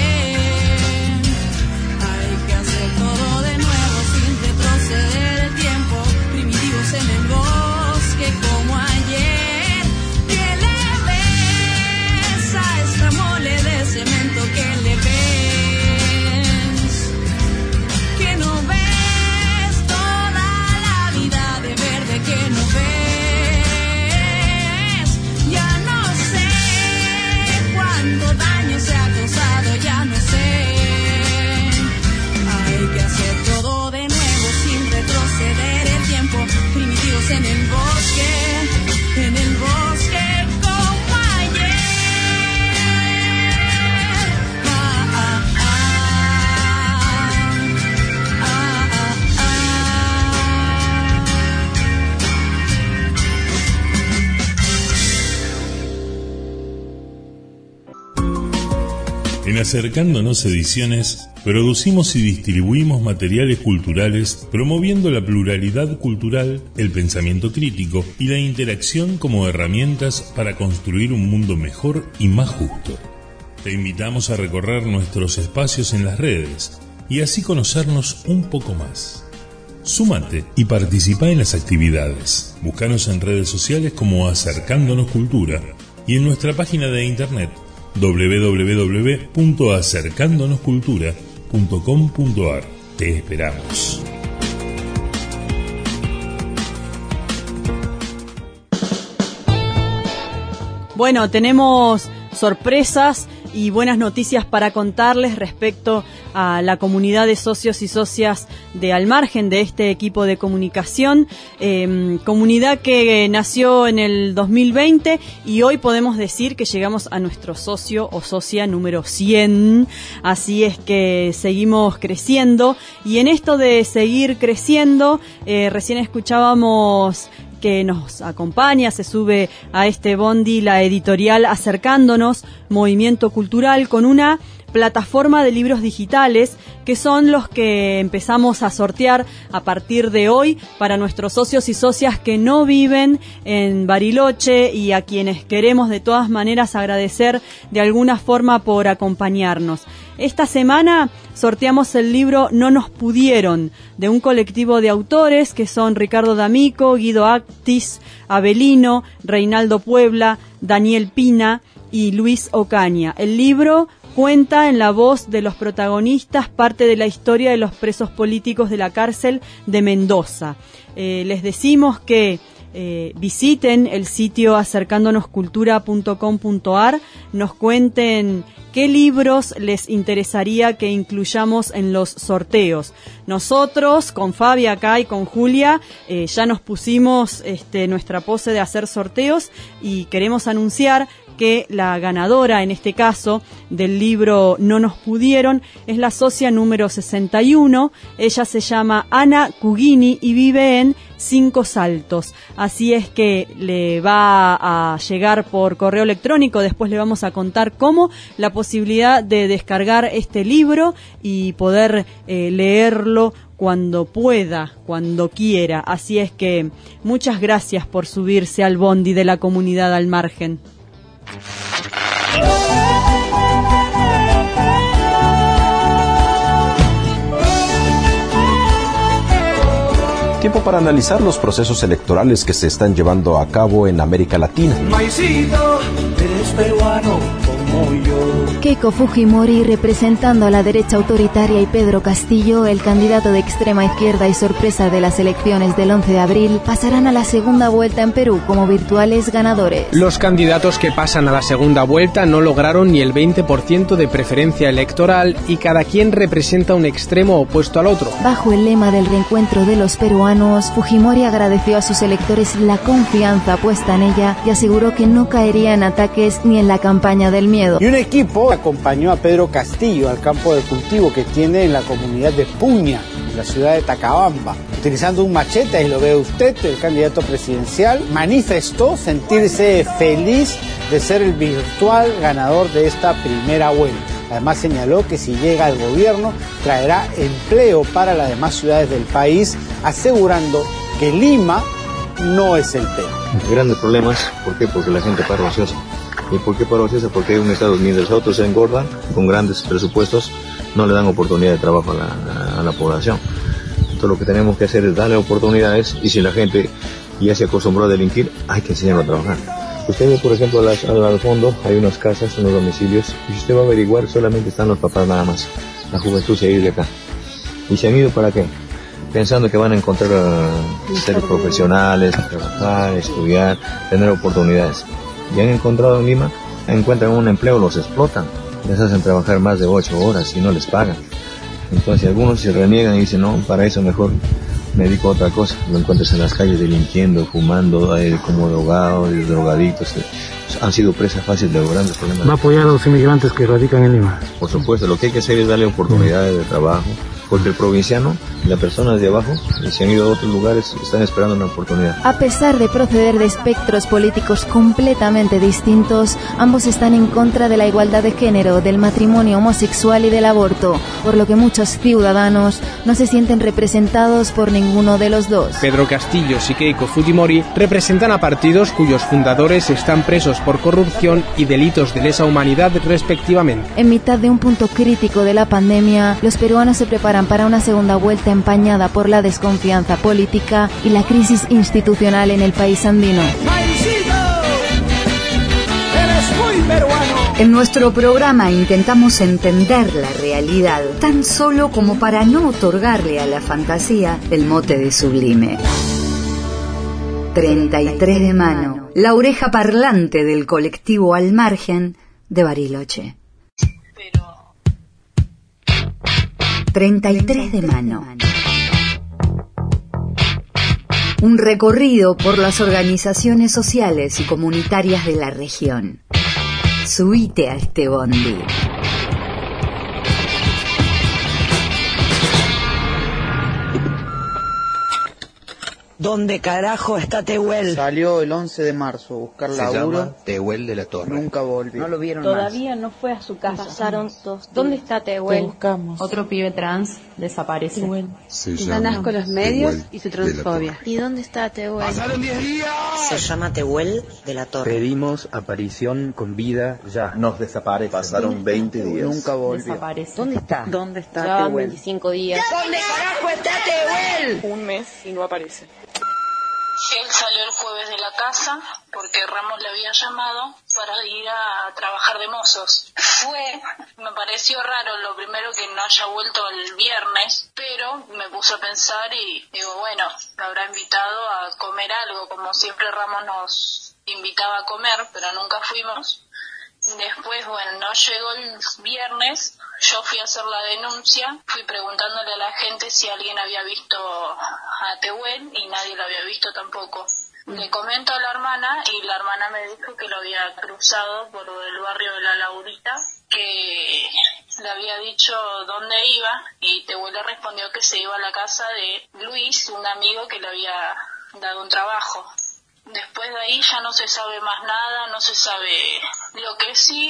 En Acercándonos Ediciones, producimos y distribuimos materiales culturales promoviendo la pluralidad cultural, el pensamiento crítico y la interacción como herramientas para construir un mundo mejor y más justo. Te invitamos a recorrer nuestros espacios en las redes y así conocernos un poco más. Súmate y participa en las actividades. Búscanos en redes sociales como Acercándonos Cultura y en nuestra página de internet www.acercandonoscultura.com.ar. Te esperamos. Bueno, tenemos sorpresas y buenas noticias para contarles respecto a la comunidad de socios y socias de Al Margen, de este equipo de comunicación, comunidad que nació en el 2020 y hoy podemos decir que llegamos a nuestro socio o socia número 100, así es que seguimos creciendo y en esto de seguir creciendo, recién escuchábamos que nos acompaña, se sube a este bondi la editorial Acercándonos, Movimiento Cultural, con una plataforma de libros digitales que son los que empezamos a sortear a partir de hoy para nuestros socios y socias que no viven en Bariloche y a quienes queremos de todas maneras agradecer de alguna forma por acompañarnos. Esta semana sorteamos el libro No nos pudieron, de un colectivo de autores que son Ricardo D'Amico, Guido Actis, Abelino, Reinaldo Puebla, Daniel Pina y Luis Ocaña. El libro cuenta en la voz de los protagonistas parte de la historia de los presos políticos de la cárcel de Mendoza. Les decimos que visiten el sitio acercandonoscultura.com.ar, nos cuenten qué libros les interesaría que incluyamos en los sorteos. Nosotros, con Fabi acá y con Julia, ya nos pusimos nuestra pose de hacer sorteos y queremos anunciar que la ganadora, en este caso, del libro No nos pudieron, es la socia número 61. Ella se llama Ana Cugini y vive en Cinco Saltos. Así es que le va a llegar por correo electrónico, después le vamos a contar cómo, la posibilidad de descargar este libro y poder leerlo cuando pueda, cuando quiera. Así es que muchas gracias por subirse al bondi de la comunidad Al Margen. Tiempo para analizar los procesos electorales que se están llevando a cabo en América Latina. Maicito, eres peruano como yo. Keiko Fujimori representando a la derecha autoritaria y Pedro Castillo, el candidato de extrema izquierda y sorpresa de las elecciones del 11 de abril, pasarán a la segunda vuelta en Perú como virtuales ganadores. Los candidatos que pasan a la segunda vuelta no lograron ni el 20% de preferencia electoral y cada quien representa un extremo opuesto al otro. Bajo el lema del reencuentro de los peruanos, Fujimori agradeció a sus electores la confianza puesta en ella y aseguró que no caería en ataques ni en la campaña del miedo. Y un equipo acompañó a Pedro Castillo al campo de cultivo que tiene en la comunidad de Puña, en la ciudad de Tacabamba. Utilizando un machete, ahí lo ve usted, el candidato presidencial manifestó sentirse feliz de ser el virtual ganador de esta primera vuelta. Además señaló que si llega al gobierno traerá empleo para las demás ciudades del país, asegurando que Lima no es el tema. Grandes problemas, ¿por qué? Porque la gente para ociosa. ¿Y por qué para ociosa? Porque hay un Estado, mientras otros se engordan, con grandes presupuestos, no le dan oportunidad de trabajo a la población. Entonces lo que tenemos que hacer es darle oportunidades y si la gente ya se acostumbró a delinquir, hay que enseñarlo a trabajar. Usted ve, por ejemplo, al fondo hay unas casas, unos domicilios, y si usted va a averiguar, solamente están los papás nada más. La juventud se ha ido de acá. ¿Y se han ido para qué? Pensando que van a encontrar ser profesionales, trabajar, estudiar, tener oportunidades. Y han encontrado en Lima, encuentran un empleo, los explotan, les hacen trabajar más de 8 horas y no les pagan. Entonces algunos se reniegan y dicen, no, para eso mejor me dedico a otra cosa. Lo encuentras en las calles delinquiendo, fumando, como drogados, drogaditos. Han sido presa fácil de grandes problemas. ¿Va a apoyar a los inmigrantes que radican en Lima? Por supuesto, lo que hay que hacer es darle oportunidades de trabajo, porque el provinciano y las personas de abajo se han ido a otros lugares y están esperando una oportunidad. A pesar de proceder de espectros políticos completamente distintos, ambos están en contra de la igualdad de género, del matrimonio homosexual y del aborto, por lo que muchos ciudadanos no se sienten representados por ninguno de los dos. Pedro Castillo y Keiko Fujimori representan a partidos cuyos fundadores están presos por corrupción y delitos de lesa humanidad respectivamente. En mitad de un punto crítico de la pandemia, los peruanos se preparan para una segunda vuelta empañada por la desconfianza política y la crisis institucional en el país andino. En nuestro programa intentamos entender la realidad, tan solo como para no otorgarle a la fantasía el mote de sublime. 33 de mano, la oreja parlante del colectivo Al Margen de Bariloche. 33 de mano. Un recorrido por las organizaciones sociales y comunitarias de la región. Subite a este bondi. ¿Dónde carajo está Tehuel? Salió el 11 de marzo a buscar laburo. Se llama Tehuel de la Torre. Nunca volvió. No lo vieron Todavía más. no fue a su casa. Pasaron 2 días. ¿Dónde está Tehuel? Te buscamos. Otro pibe trans desaparece. Tehuel. Tan asco los medios y su transfobia. ¿Y dónde está Tehuel? ¡Pasaron 10 días! Se llama Tehuel de la Torre. Pedimos aparición con vida ya. Nos desaparece. Pasaron 20 días. Nunca volvió. Desaparece. ¿Dónde está? ¿Dónde está Ya Tehuel? 25 días. ¿Dónde carajo está Tehuel? Un mes y no aparece. Él salió el jueves de la casa porque Ramos le había llamado para ir a trabajar de mozos. Me pareció raro lo primero que no haya vuelto el viernes, pero me puso a pensar y digo, bueno, me habrá invitado a comer algo, como siempre Ramos nos invitaba a comer, pero nunca fuimos. Después, bueno, no llegó el viernes, yo fui a hacer la denuncia, fui preguntándole a la gente si alguien había visto a Tehuel y nadie lo había visto tampoco. Le comento a la hermana y la hermana me dijo que lo había cruzado por el barrio de La Laurita, que le había dicho dónde iba y Tehuel le respondió que se iba a la casa de Luis, un amigo que le había dado un trabajo. Después de ahí ya no se sabe más nada, no se sabe. Lo que sí,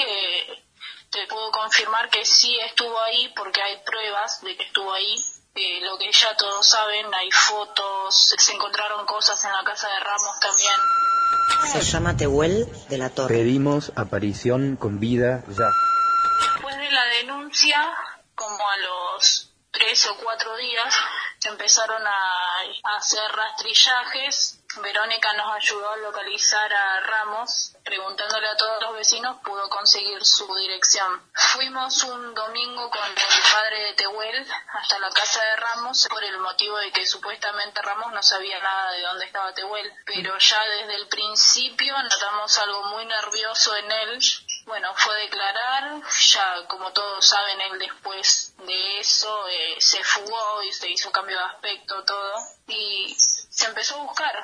te puedo confirmar que sí estuvo ahí porque hay pruebas de que estuvo ahí. Lo que ya todos saben, hay fotos, se encontraron cosas en la casa de Ramos también. Se llama Tehuel de la Torre. Pedimos aparición con vida ya. Después de la denuncia, como a los 3 o 4 días, se empezaron a hacer rastrillajes. Verónica nos ayudó a localizar a Ramos, preguntándole a todos los vecinos, pudo conseguir su dirección. Fuimos un domingo con el padre de Tehuel hasta la casa de Ramos por el motivo de que supuestamente Ramos no sabía nada de dónde estaba Tehuel, pero ya desde el principio notamos algo muy nervioso en él. Bueno, fue a declarar, ya como todos saben, él después de eso se fugó y se hizo cambio de aspecto, todo, y se empezó a buscar,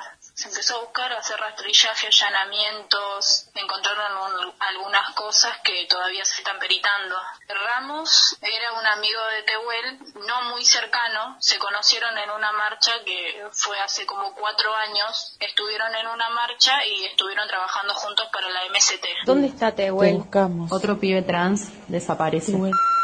a hacer rastrillaje, allanamientos, encontraron algunas cosas que todavía se están peritando. Ramos era un amigo de Tehuel, no muy cercano, se conocieron en una marcha que fue hace como 4 años, estuvieron en una marcha y estuvieron trabajando juntos para la MST. ¿Dónde está Tehuel? Te buscamos. Otro pibe trans desaparece.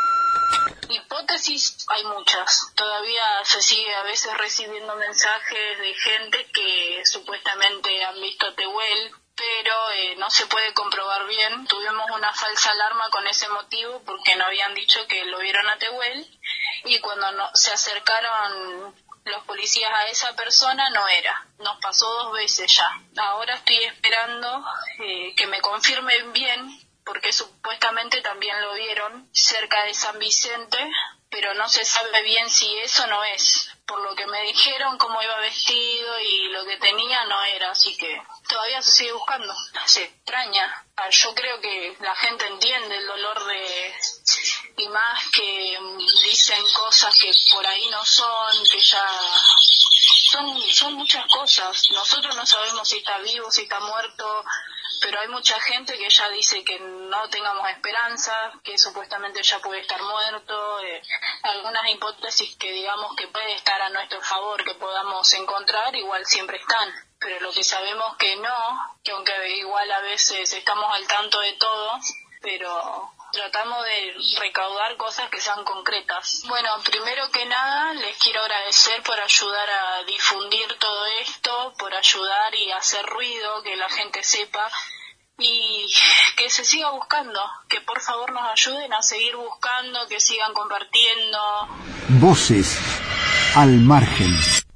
Hipótesis hay muchas. Todavía se sigue a veces recibiendo mensajes de gente que supuestamente han visto a Tehuel, pero no se puede comprobar bien. Tuvimos una falsa alarma con ese motivo porque nos habían dicho que lo vieron a Tehuel y cuando se acercaron los policías a esa persona no era. Nos pasó 2 veces ya. Ahora estoy esperando que me confirmen bien, porque supuestamente también lo vieron cerca de San Vicente, pero no se sabe bien si eso no es. Por lo que me dijeron, cómo iba vestido y lo que tenía no era, así que todavía se sigue buscando. Se extraña. Yo creo que la gente entiende el dolor y más que dicen cosas que por ahí no son, que ya son muchas cosas. Nosotros no sabemos si está vivo, si está muerto, pero hay mucha gente que ya dice que no tengamos esperanza, que supuestamente ya puede estar muerto, algunas hipótesis que digamos que puede estar a nuestro favor, que podamos encontrar, igual siempre están, pero lo que sabemos que no, que aunque igual a veces estamos al tanto de todo, pero tratamos de recaudar cosas que sean concretas. Bueno, primero que nada les quiero agradecer por ayudar a difundir todo esto, por ayudar y hacer ruido, que la gente sepa y que se siga buscando, que por favor nos ayuden a seguir buscando, que sigan compartiendo. Voces al margen.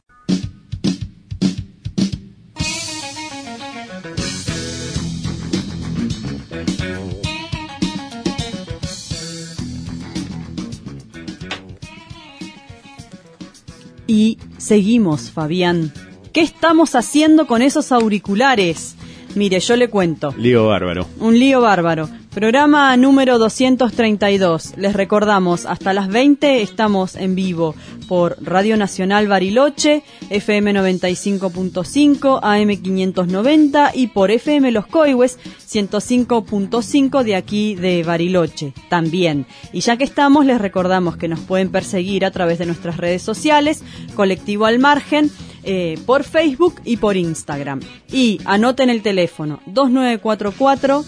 Y seguimos, Fabián. ¿Qué estamos haciendo con esos auriculares? Mire, yo le cuento. Lío bárbaro. Un lío bárbaro. Programa número 232. Les recordamos, hasta las 20 estamos en vivo por Radio Nacional Bariloche, FM 95.5, AM 590 y por FM Los Coihues 105.5 de aquí de Bariloche también. Y ya que estamos, les recordamos que nos pueden perseguir a través de nuestras redes sociales, Colectivo Al Margen, por Facebook y por Instagram. Y anoten el teléfono 2944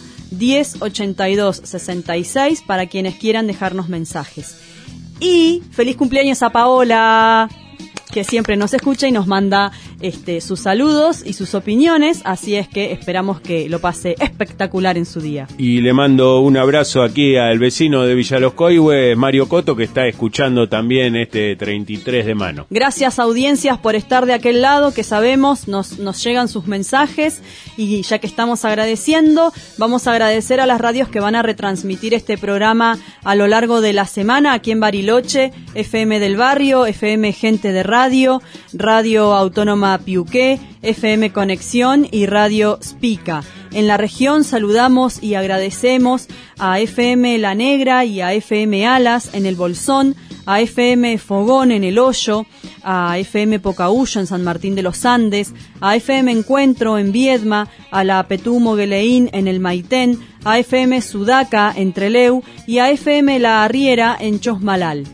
1082-66 para quienes quieran dejarnos mensajes. Y feliz cumpleaños a Paola, que siempre nos escucha y nos manda sus saludos y sus opiniones, así es que esperamos que lo pase espectacular en su día. Y le mando un abrazo aquí al vecino de Villa Los Coihues, Mario Coto, que está escuchando también este 33 de mano. Gracias, audiencias, por estar de aquel lado, que sabemos nos llegan sus mensajes, y ya que estamos agradeciendo, vamos a agradecer a las radios que van a retransmitir este programa a lo largo de la semana aquí en Bariloche: FM del Barrio, FM Gente de Radio, Radio Autónoma Piuqué, FM Conexión y Radio Spica. En la región saludamos y agradecemos a FM La Negra y a FM Alas en el Bolsón, a FM Fogón en El Hoyo, a FM Pocahuyo en San Martín de los Andes, a FM Encuentro en Viedma, a la Petumo Gueleín en el Maitén, a FM Sudaca en Trelew y a FM La Arriera en Chosmalal.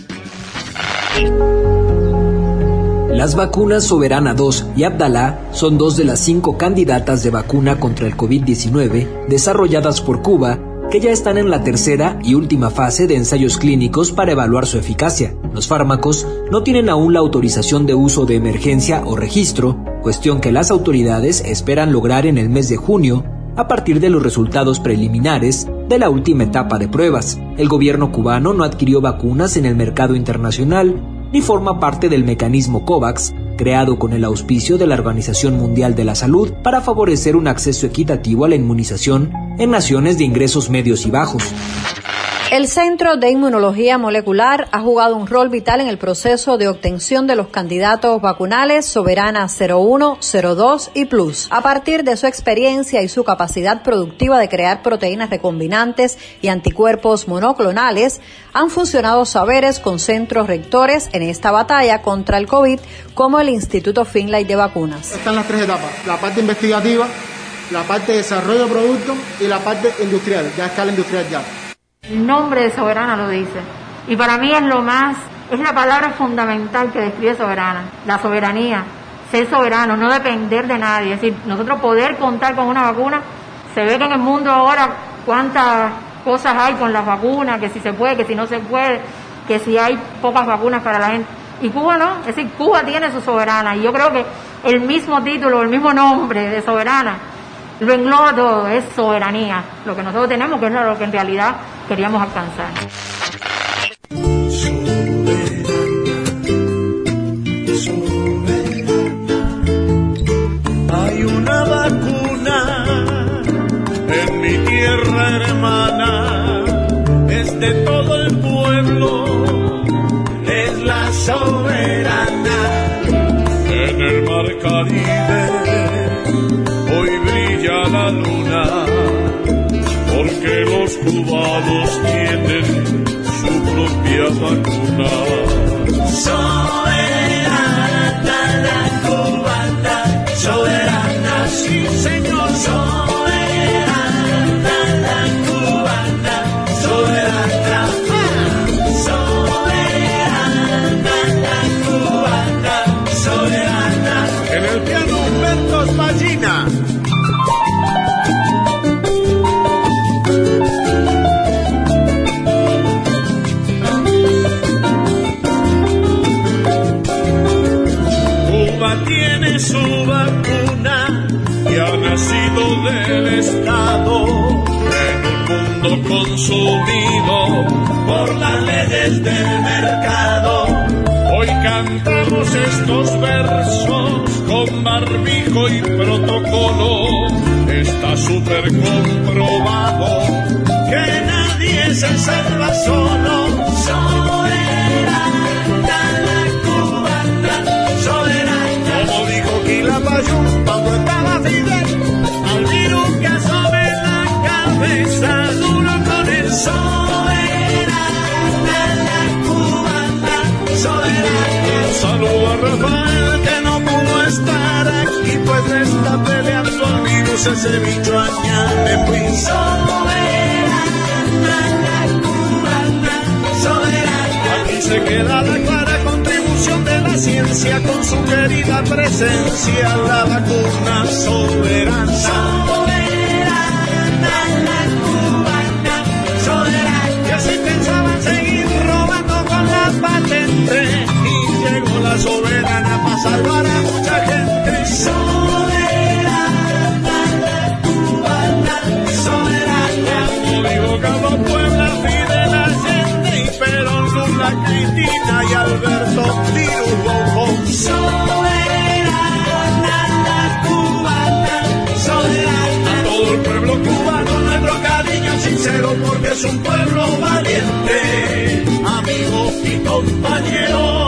Las vacunas Soberana 2 y Abdalá son dos de las 5 candidatas de vacuna contra el COVID-19 desarrolladas por Cuba, que ya están en la tercera y última fase de ensayos clínicos para evaluar su eficacia. Los fármacos no tienen aún la autorización de uso de emergencia o registro, cuestión que las autoridades esperan lograr en el mes de junio a partir de los resultados preliminares de la última etapa de pruebas. El gobierno cubano no adquirió vacunas en el mercado internacional ni forma parte del mecanismo COVAX, creado con el auspicio de la Organización Mundial de la Salud para favorecer un acceso equitativo a la inmunización en naciones de ingresos medios y bajos. El Centro de Inmunología Molecular ha jugado un rol vital en el proceso de obtención de los candidatos vacunales Soberana 01, 02 y Plus. A partir de su experiencia y su capacidad productiva de crear proteínas recombinantes y anticuerpos monoclonales, han funcionado saberes con centros rectores en esta batalla contra el COVID, como el Instituto Finlay de Vacunas. Están las 3 etapas: la parte investigativa, la parte de desarrollo de productos y la parte industrial, ya a escala industrial ya. El nombre de Soberana lo dice, y para mí es la palabra fundamental que describe Soberana, la soberanía, ser soberano, no depender de nadie, es decir, nosotros poder contar con una vacuna. Se ve que en el mundo ahora cuántas cosas hay con las vacunas, que si se puede, que si no se puede, que si hay pocas vacunas para la gente, y Cuba no, es decir, Cuba tiene su soberana, y yo creo que el mismo título, el mismo nombre de soberana, lo engloba todo, es soberanía, lo que nosotros tenemos, que es lo que en realidad queríamos alcanzar. Hay una vacuna en mi tierra hermana, es de todo el pueblo, es la soberana. En el mar Caribe hoy brilla la luna, porque los cubanos tienen su propia vacuna. Soberana la cubana, soberana, sí señor, soberana olvido del Estado, en un mundo consumido por las leyes del mercado. Hoy cantamos estos versos con barbijo y protocolo. Está súper comprobado que nadie se salva solo. Soberana la cubana, soberana. Como dijo Quilapayún cuando estaba Fidel, al virus que asome la cabeza duro con el soberana la cubana, soberana. Un saludo a Rafael que no pudo estar aquí, pues le está peleando al virus ese bicho añade muy soberana la cubana, soberana. Aquí se queda la clara contribución de la ciencia con su querida presencia, la vacuna soberana. Soberana la cubana, soberana. Y así pensaban seguir robando con la patente, y llegó la soberana para salvar a mucha gente. Soberana la cubana, soberana. Como dijo Carlos Puebla, Fidel Allende y Perón, Lula, Cristina y Alberto Tirugo. Soberana la cubana, soberana. A todo el pueblo cubano nuestro cariño sincero, porque es un pueblo valiente, amigo y compañero.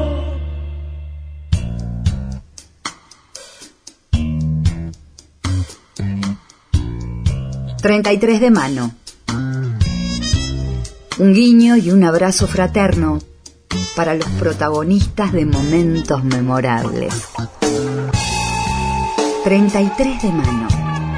33 de mano. Un guiño y un abrazo fraterno para los protagonistas de momentos memorables. 33 de mano.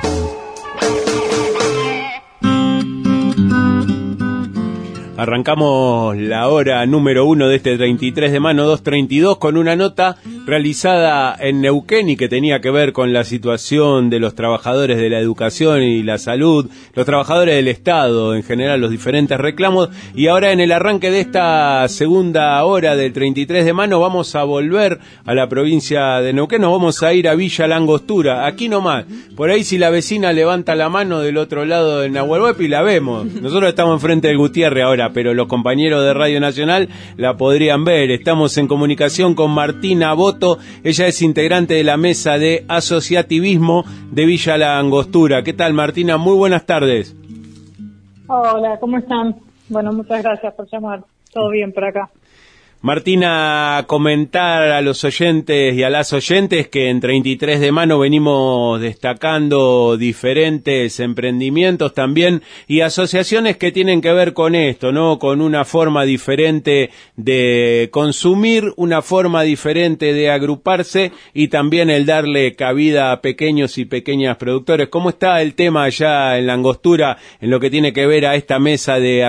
Arrancamos la hora número 1 de este 33 de mano 232 con una nota realizada en Neuquén y que tenía que ver con la situación de los trabajadores de la educación y la salud, los trabajadores del Estado en general, los diferentes reclamos. Y ahora en el arranque de esta segunda hora del 33 de mano vamos a volver a la provincia de Neuquén, nos vamos a ir a Villa La Angostura, aquí nomás. Por ahí si la vecina levanta la mano del otro lado del Nahuelhuapi la vemos. Nosotros estamos enfrente del Gutiérrez ahora, pero los compañeros de Radio Nacional la podrían ver. Estamos en comunicación con Martina Boto, ella es integrante de la mesa de asociativismo de Villa La Angostura. ¿Qué tal, Martina? Muy buenas tardes. Hola, ¿cómo están? Bueno, muchas gracias por llamar. Todo bien por acá. Martina, comentar a los oyentes y a las oyentes que en 33 de mano venimos destacando diferentes emprendimientos también y asociaciones que tienen que ver con esto, ¿no? Con una forma diferente de consumir, una forma diferente de agruparse y también el darle cabida a pequeños y pequeñas productores. ¿Cómo está el tema allá en La Angostura en lo que tiene que ver a esta mesa de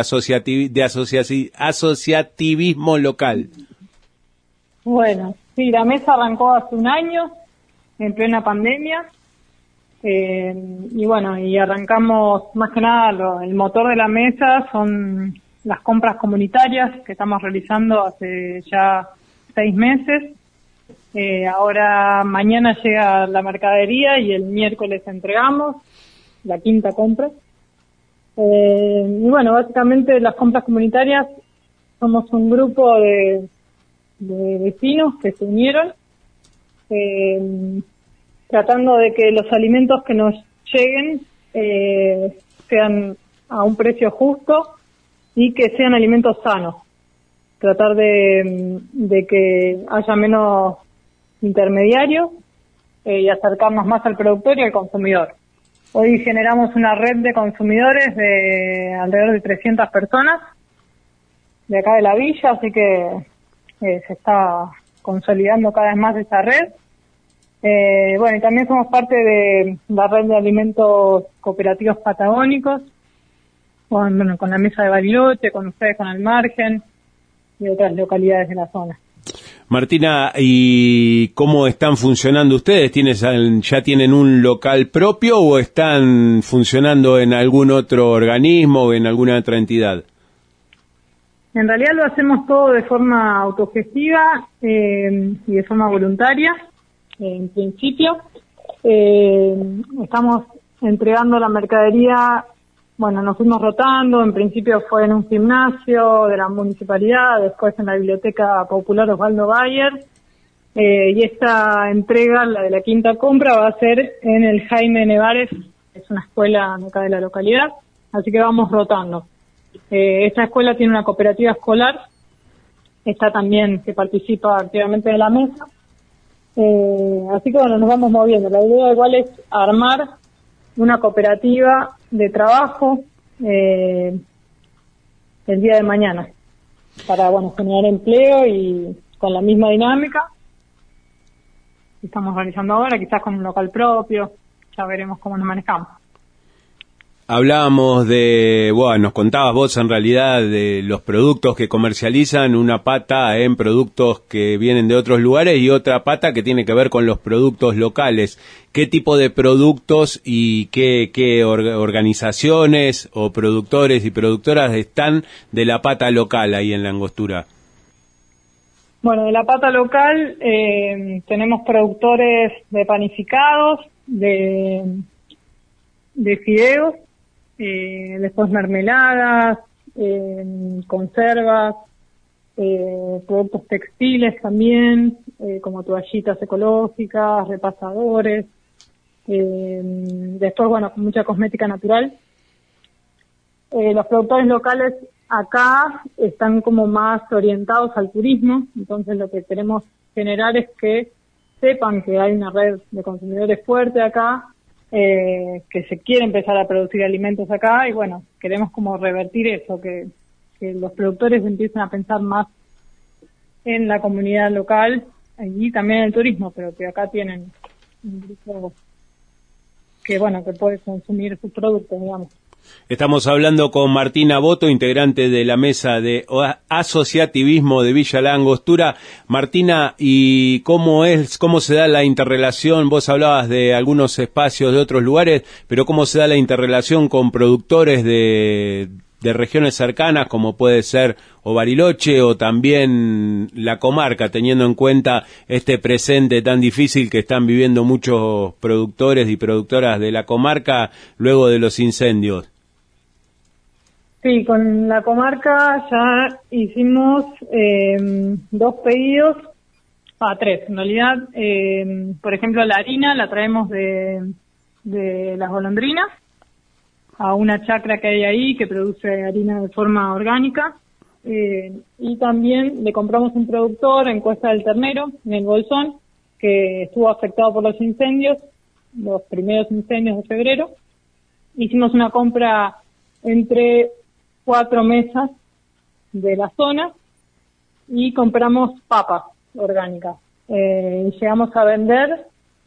asociativismo local? Bueno, sí, la mesa arrancó hace un año, en plena pandemia, y bueno, y arrancamos, más que nada, el motor de la mesa son las compras comunitarias que estamos realizando hace ya 6 meses. Ahora, mañana llega la mercadería y el miércoles entregamos la 5ª compra. Y bueno, básicamente las compras comunitarias somos un grupo de vecinos que se unieron, tratando de que los alimentos que nos lleguen sean a un precio justo y que sean alimentos sanos. Tratar de que haya menos intermediarios y acercarnos más al productor y al consumidor. Hoy generamos una red de consumidores de alrededor de 300 personas de acá de la villa, así que se está consolidando cada vez más esa red. Bueno, y también somos parte de la red de alimentos cooperativos patagónicos, con la mesa de Bariloche, con ustedes, con El Margen y otras localidades de la zona. Martina, ¿y cómo están funcionando ustedes? ¿Ya tienen un local propio o están funcionando en algún otro organismo o en alguna otra entidad? En realidad lo hacemos todo de forma autogestiva y de forma voluntaria, en principio. Estamos entregando la mercadería, bueno, nos fuimos rotando, en principio fue en un gimnasio de la municipalidad, después en la Biblioteca Popular Osvaldo Bayer, y esta entrega, la de la quinta compra, va a ser en el Jaime Nevares, es una escuela acá de la localidad, así que vamos rotando. Esta escuela tiene una cooperativa escolar, está también que participa activamente de la mesa, así que bueno, nos vamos moviendo. La idea igual es armar una cooperativa de trabajo el día de mañana para, bueno, generar empleo y con la misma dinámica que estamos realizando ahora, quizás con un local propio, ya veremos cómo nos manejamos. Hablábamos de, bueno, nos contabas vos en realidad de los productos que comercializan, una pata en productos que vienen de otros lugares y otra pata que tiene que ver con los productos locales. ¿Qué tipo de productos y qué organizaciones o productores y productoras están de la pata local ahí en La Angostura? Bueno, de la pata local tenemos productores de panificados, de fideos, después mermeladas, conservas, productos textiles también, como toallitas ecológicas, repasadores, después, bueno, mucha cosmética natural. Los productores locales acá están como más orientados al turismo, entonces lo que queremos generar es que sepan que hay una red de consumidores fuerte acá, que se quiere empezar a producir alimentos acá y bueno, queremos como revertir eso, que los productores empiecen a pensar más en la comunidad local y también en el turismo, pero que acá tienen un grupo que bueno, que puede consumir sus productos, digamos. Estamos hablando con Martina Boto, integrante de la mesa de asociativismo de Villa La Angostura. Martina, ¿y cómo se da la interrelación? Vos hablabas de algunos espacios de otros lugares, pero ¿cómo se da la interrelación con productores de regiones cercanas, como puede ser o Bariloche o también la comarca, teniendo en cuenta este presente tan difícil que están viviendo muchos productores y productoras de la comarca luego de los incendios? Sí, con la comarca ya hicimos 2 pedidos, 3 en realidad. Por ejemplo, la harina la traemos de Las Golondrinas, a una chacra que hay ahí que produce harina de forma orgánica, y también le compramos un productor en Cuesta del Ternero, en el Bolsón, que estuvo afectado por los incendios, los primeros incendios de febrero. Hicimos una compra entre 4 mesas de la zona y compramos papas orgánicas. Y llegamos a vender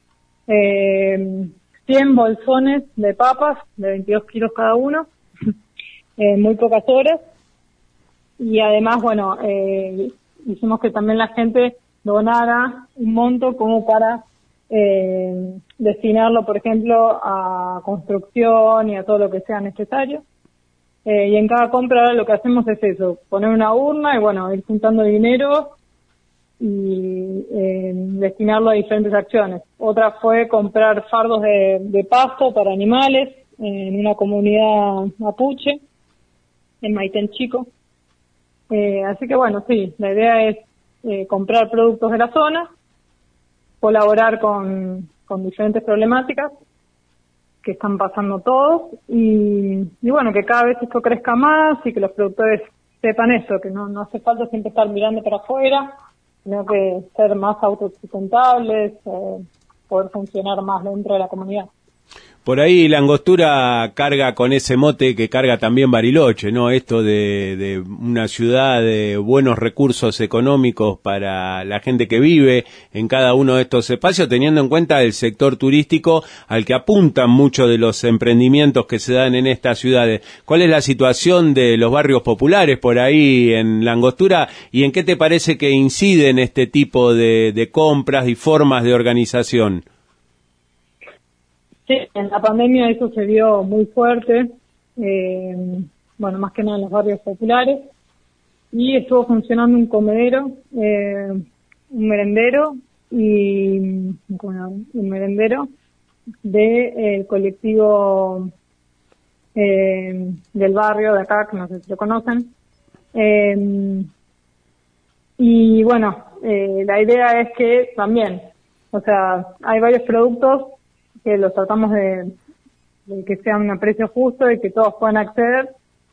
100 bolsones de papas de 22 kilos cada uno en muy pocas horas. Y además, bueno, hicimos que también la gente donara un monto como para destinarlo, por ejemplo, a construcción y a todo lo que sea necesario. Y en cada compra lo que hacemos es eso, poner una urna y bueno, ir juntando dinero y destinarlo a diferentes acciones. Otra fue comprar fardos de pasto para animales en una comunidad mapuche, en Maitén Chico. Así que bueno, sí, la idea es comprar productos de la zona, colaborar con diferentes problemáticas que están pasando todos y bueno, que cada vez esto crezca más y que los productores sepan eso, que no hace falta siempre estar mirando para afuera, sino que ser más autosustentables, poder funcionar más dentro de la comunidad. Por ahí La Angostura carga con ese mote que carga también Bariloche, ¿no? Esto de una ciudad de buenos recursos económicos para la gente que vive en cada uno de estos espacios, teniendo en cuenta el sector turístico al que apuntan muchos de los emprendimientos que se dan en estas ciudades. ¿Cuál es la situación de los barrios populares por ahí en La Angostura y en qué te parece que inciden este tipo de compras y formas de organización? Sí, en la pandemia eso se vio muy fuerte, bueno, más que nada en los barrios populares, y estuvo funcionando un comedero, un merendero, del colectivo del barrio de acá, que no sé si lo conocen. Y bueno, la idea es que también, o sea, hay varios productos que los tratamos de que sean a precio justo y que todos puedan acceder,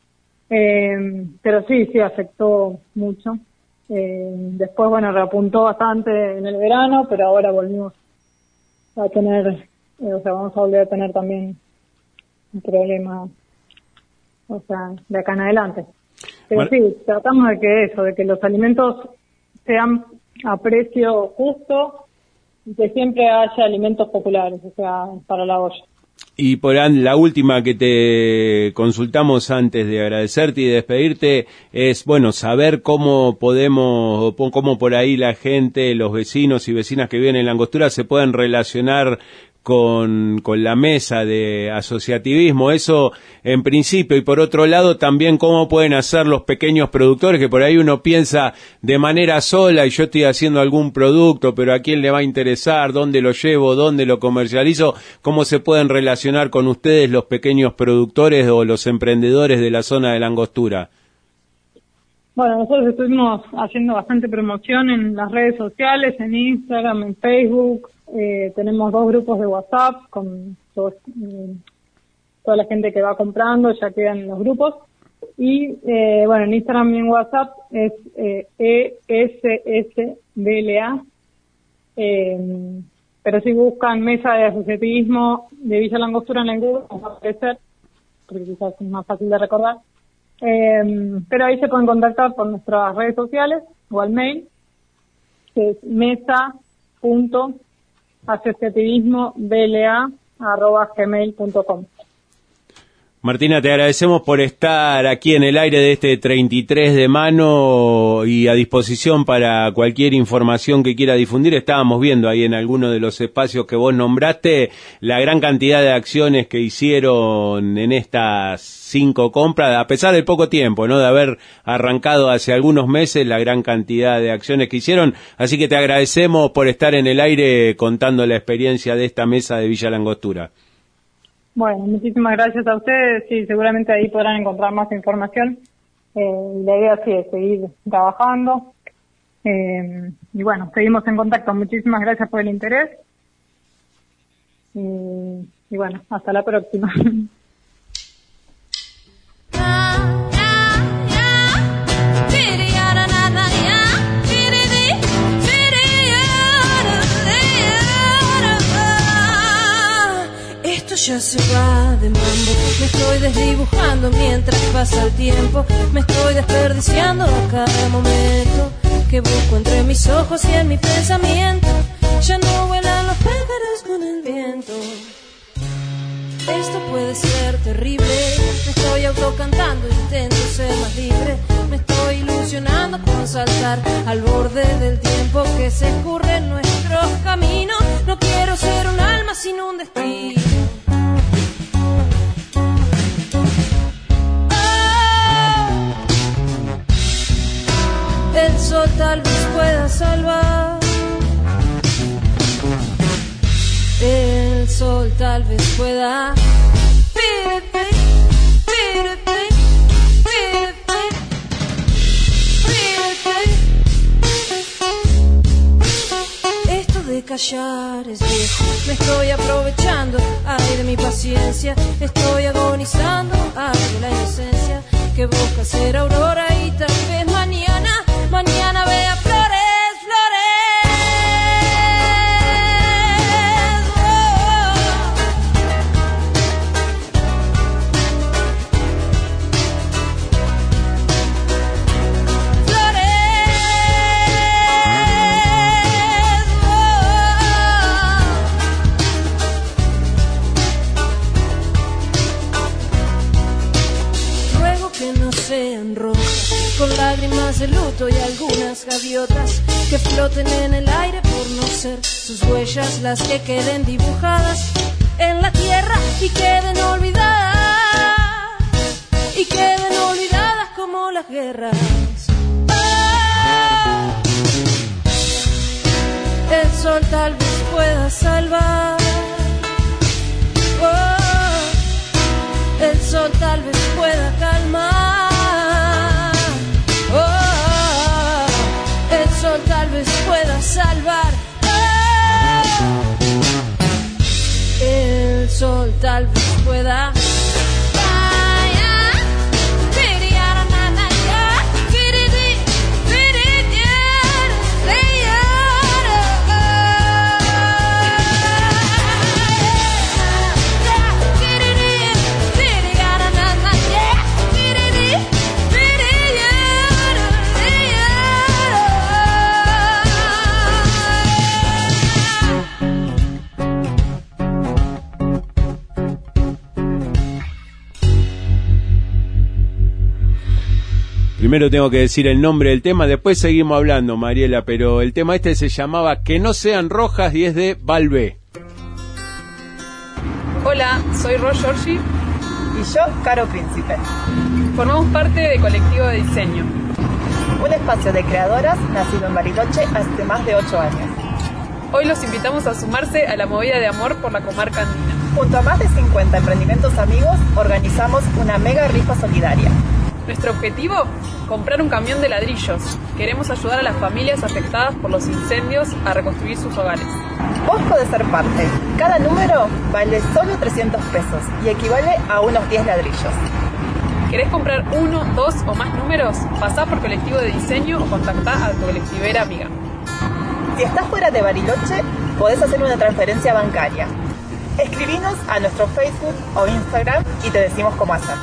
pero sí afectó mucho. Después, bueno, reapuntó bastante en el verano, pero ahora volvimos a tener, vamos a volver a tener también un problema, de acá en adelante. Pero sí, tratamos de que los alimentos sean a precio justo y que siempre haya alimentos populares, para la olla. Y por la última que te consultamos antes de agradecerte y despedirte es, saber cómo cómo por ahí la gente, los vecinos y vecinas que viven en La Angostura se pueden relacionar con la mesa de asociativismo, eso en principio, y por otro lado también cómo pueden hacer los pequeños productores, que por ahí uno piensa de manera sola y yo estoy haciendo algún producto, pero a quién le va a interesar, dónde lo llevo, dónde lo comercializo, cómo se pueden relacionar con ustedes los pequeños productores o los emprendedores de la zona de La Angostura. Bueno, nosotros estuvimos haciendo bastante promoción en las redes sociales, en Instagram, en Facebook. Tenemos 2 grupos de WhatsApp con toda la gente que va comprando, ya quedan en los grupos. Y en Instagram y en WhatsApp es ESSBLA. Pero si buscan Mesa de Asociativismo de Villa La Angostura en el Google, va a aparecer, porque quizás es más fácil de recordar. Pero ahí se pueden contactar por nuestras redes sociales o al mail, que es mesa.asociativismobla@gmail.com. Martina, te agradecemos por estar aquí en el aire de este 33 de mano y a disposición para cualquier información que quiera difundir. Estábamos viendo ahí en alguno de los espacios que vos nombraste la gran cantidad de acciones que hicieron en estas 5 compras, a pesar del poco tiempo, ¿no? De haber arrancado hace algunos meses, la gran cantidad de acciones que hicieron. Así que te agradecemos por estar en el aire contando la experiencia de esta mesa de Villa La Angostura. Bueno, muchísimas gracias a ustedes. Sí, seguramente ahí podrán encontrar más información. La idea sí es seguir trabajando. Y seguimos en contacto. Muchísimas gracias por el interés. Y hasta la próxima. Ya se va de mambo, me estoy desdibujando mientras pasa el tiempo, me estoy desperdiciando a cada momento que busco entre mis ojos y en mi pensamiento. Ya no vuelan los pájaros con el viento. Esto puede ser terrible, me estoy autocantando, intento ser más libre, me estoy ilusionando con saltar al borde del tiempo que se escurre en nuestros caminos. No quiero ser un alma sin un destino. El sol tal vez pueda salvar. El sol tal vez pueda. Esto de callar es viejo. Me estoy aprovechando, ay, de mi paciencia. Estoy agonizando, ay, de la inocencia que busca ser aurora y tal vez mañana vea flores, flores. Ruego que no sean rojas, con lágrimas de luto y algunas gaviotas que floten en el aire por no ser sus huellas las que queden dibujadas en la tierra y queden olvidadas como las guerras. El sol tal vez pueda salvar. verdad. Primero tengo que decir el nombre del tema, después seguimos hablando, Mariela, pero el tema este se llamaba Que no sean rojas y es de Valvé. Hola, soy Ros Giorgi. Y yo, Caro Príncipe. Formamos parte de Colectivo de Diseño, un espacio de creadoras nacido en Bariloche hace más de 8 años. Hoy los invitamos a sumarse a la movida de amor por la comarca andina. Junto a más de 50 emprendimientos amigos, organizamos una mega rifa solidaria. Nuestro objetivo, comprar un camión de ladrillos. Queremos ayudar a las familias afectadas por los incendios a reconstruir sus hogares. Vos podés ser parte. Cada número vale solo 300 pesos y equivale a unos 10 ladrillos. ¿Querés comprar 1, 2 o más números? Pasá por Colectivo de Diseño o contactá a tu colectivera amiga. Si estás fuera de Bariloche, podés hacer una transferencia bancaria. Escribinos a nuestro Facebook o Instagram y te decimos cómo hacer.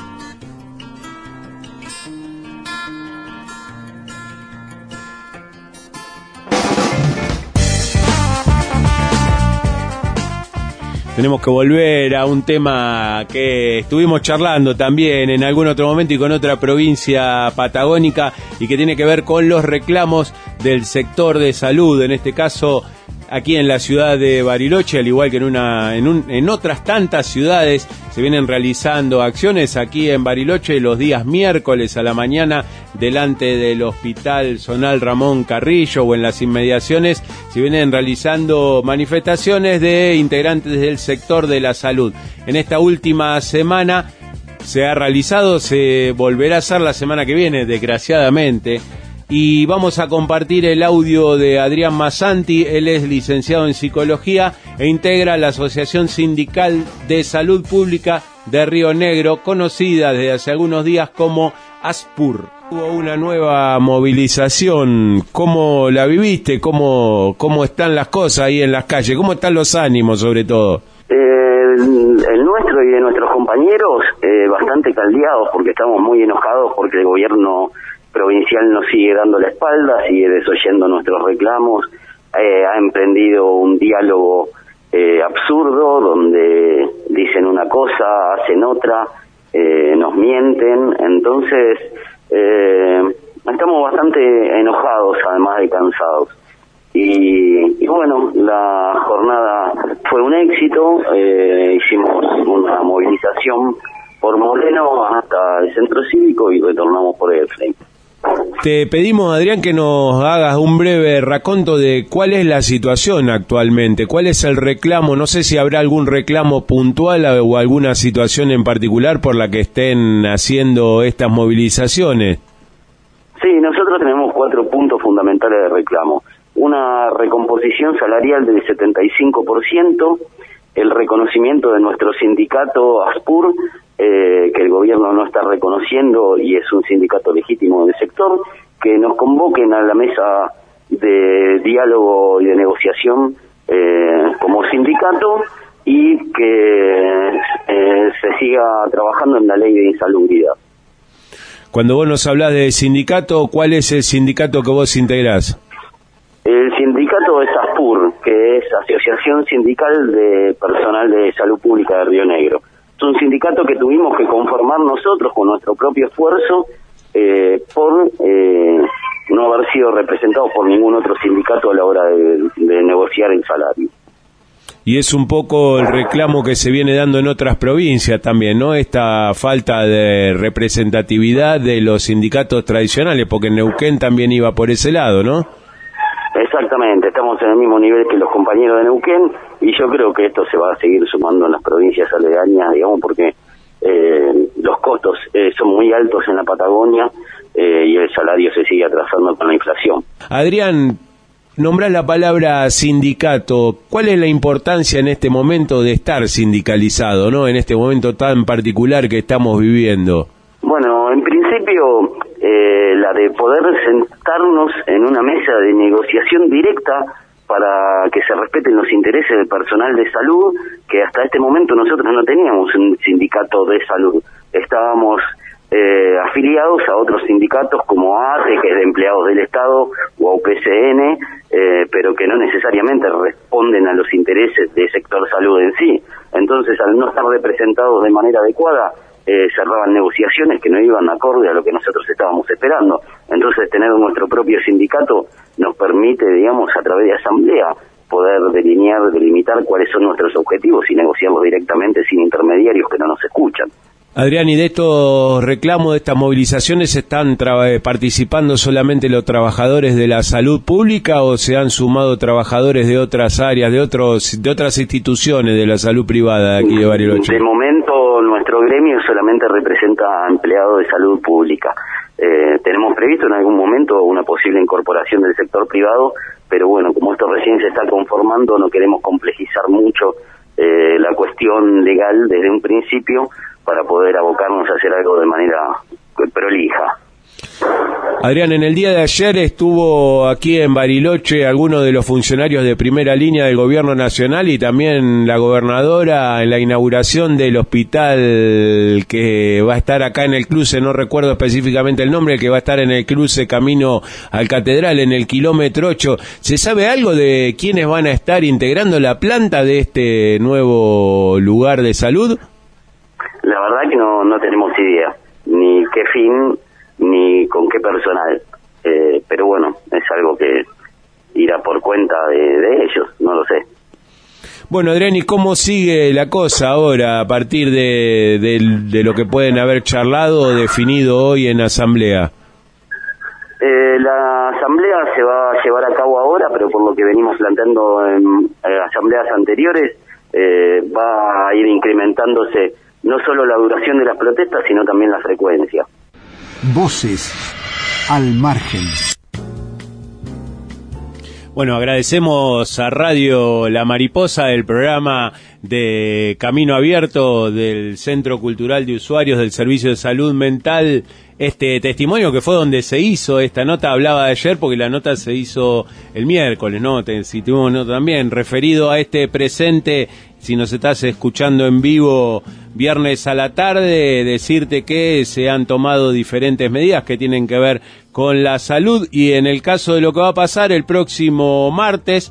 Tenemos que volver a un tema que estuvimos charlando también en algún otro momento y con otra provincia patagónica y que tiene que ver con los reclamos del sector de salud, en este caso aquí en la ciudad de Bariloche, al igual que en otras tantas ciudades se vienen realizando acciones. Aquí en Bariloche los días miércoles a la mañana delante del Hospital Zonal Ramón Carrillo o en las inmediaciones se vienen realizando manifestaciones de integrantes del sector de la salud. En esta última semana se ha realizado, se volverá a hacer la semana que viene, desgraciadamente. Y vamos a compartir el audio de Adrián Massanti. Él es licenciado en Psicología e integra la Asociación Sindical de Salud Pública de Río Negro, conocida desde hace algunos días como ASPUR. Hubo una nueva movilización. ¿Cómo la viviste? ¿Cómo están las cosas ahí en las calles? ¿Cómo están los ánimos, sobre todo? El nuestro y de nuestros compañeros, bastante caldeados porque estamos muy enojados porque el gobierno provincial nos sigue dando la espalda, sigue desoyendo nuestros reclamos, ha emprendido un diálogo absurdo donde dicen una cosa, hacen otra, nos mienten, entonces estamos bastante enojados además de cansados. Y bueno, la jornada fue un éxito, hicimos una movilización por Moreno hasta el centro cívico y retornamos por el Flame. Te pedimos, Adrián, que nos hagas un breve raconto de cuál es la situación actualmente, cuál es el reclamo, no sé si habrá algún reclamo puntual o alguna situación en particular por la que estén haciendo estas movilizaciones. Sí, nosotros tenemos 4 puntos fundamentales de reclamo. Una recomposición salarial del 75%, el reconocimiento de nuestro sindicato ASPUR, que el gobierno no está reconociendo y es un sindicato legítimo del sector, que nos convoquen a la mesa de diálogo y de negociación como sindicato y que se siga trabajando en la ley de insalubridad. Cuando vos nos hablás de sindicato, ¿cuál es el sindicato que vos integrás? El sindicato es ASPUR, que es Asociación Sindical de Personal de Salud Pública de Río Negro. Es un sindicato que tuvimos que conformar nosotros con nuestro propio esfuerzo por no haber sido representados por ningún otro sindicato a la hora de negociar el salario. Y es un poco el reclamo que se viene dando en otras provincias también, ¿no? Esta falta de representatividad de los sindicatos tradicionales, porque en Neuquén también iba por ese lado, ¿no? Exactamente, estamos en el mismo nivel que los compañeros de Neuquén y yo creo que esto se va a seguir sumando en las provincias aledañas, digamos, porque los costos son muy altos en la Patagonia y el salario se sigue atrasando con la inflación. Adrián, nombrás la palabra sindicato. ¿Cuál es la importancia en este momento de estar sindicalizado, ¿no? En este momento tan particular que estamos viviendo. Bueno, en principio, la de poder sentarnos en una mesa de negociación directa para que se respeten los intereses del personal de salud, que hasta este momento nosotros no teníamos un sindicato de salud. Estábamos afiliados a otros sindicatos como ATE, que es de empleados del Estado, o a UPCN, pero que no necesariamente responden a los intereses del sector salud en sí. Entonces, al no estar representados de manera adecuada, cerraban negociaciones que no iban acorde a lo que nosotros estábamos esperando. Entonces, tener nuestro propio sindicato nos permite, digamos, a través de asamblea, poder delimitar cuáles son nuestros objetivos y negociarlos directamente sin intermediarios que no nos escuchan. Adrián, ¿y de estos reclamos, de estas movilizaciones, están participando solamente los trabajadores de la salud pública o se han sumado trabajadores de otras áreas, de otras instituciones de la salud privada de aquí de Bariloche? De momento, nuestro gremio solamente representa a empleados de salud pública. Tenemos previsto en algún momento una posible incorporación del sector privado, pero bueno, como esto recién se está conformando, no queremos complejizar mucho la cuestión legal desde un principio, para poder abocarnos a hacer algo de manera prolija. Adrián, en el día de ayer estuvo aquí en Bariloche algunos de los funcionarios de primera línea del gobierno nacional y también la gobernadora en la inauguración del hospital que va a estar acá en el cruce, no recuerdo específicamente el nombre, que va a estar en el cruce camino al Catedral, en el kilómetro 8. ¿Se sabe algo de quiénes van a estar integrando la planta de este nuevo lugar de salud? La verdad que no tenemos idea, ni qué fin, ni con qué personal, pero bueno, es algo que irá por cuenta de ellos, no lo sé. Bueno, Adrián, ¿y cómo sigue la cosa ahora a partir de lo que pueden haber charlado o definido hoy en asamblea? La asamblea se va a llevar a cabo ahora, pero por lo que venimos planteando en asambleas anteriores, va a ir incrementándose no solo la duración de las protestas, sino también la frecuencia. Voces al margen. Bueno, agradecemos a Radio La Mariposa del programa de Camino Abierto del Centro Cultural de Usuarios del Servicio de Salud Mental este testimonio que fue donde se hizo esta nota. Hablaba de ayer porque la nota se hizo el miércoles, ¿no? Si tuvimos nota también referido a este presente. Si nos estás escuchando en vivo viernes a la tarde, decirte que se han tomado diferentes medidas que tienen que ver con la salud y en el caso de lo que va a pasar el próximo martes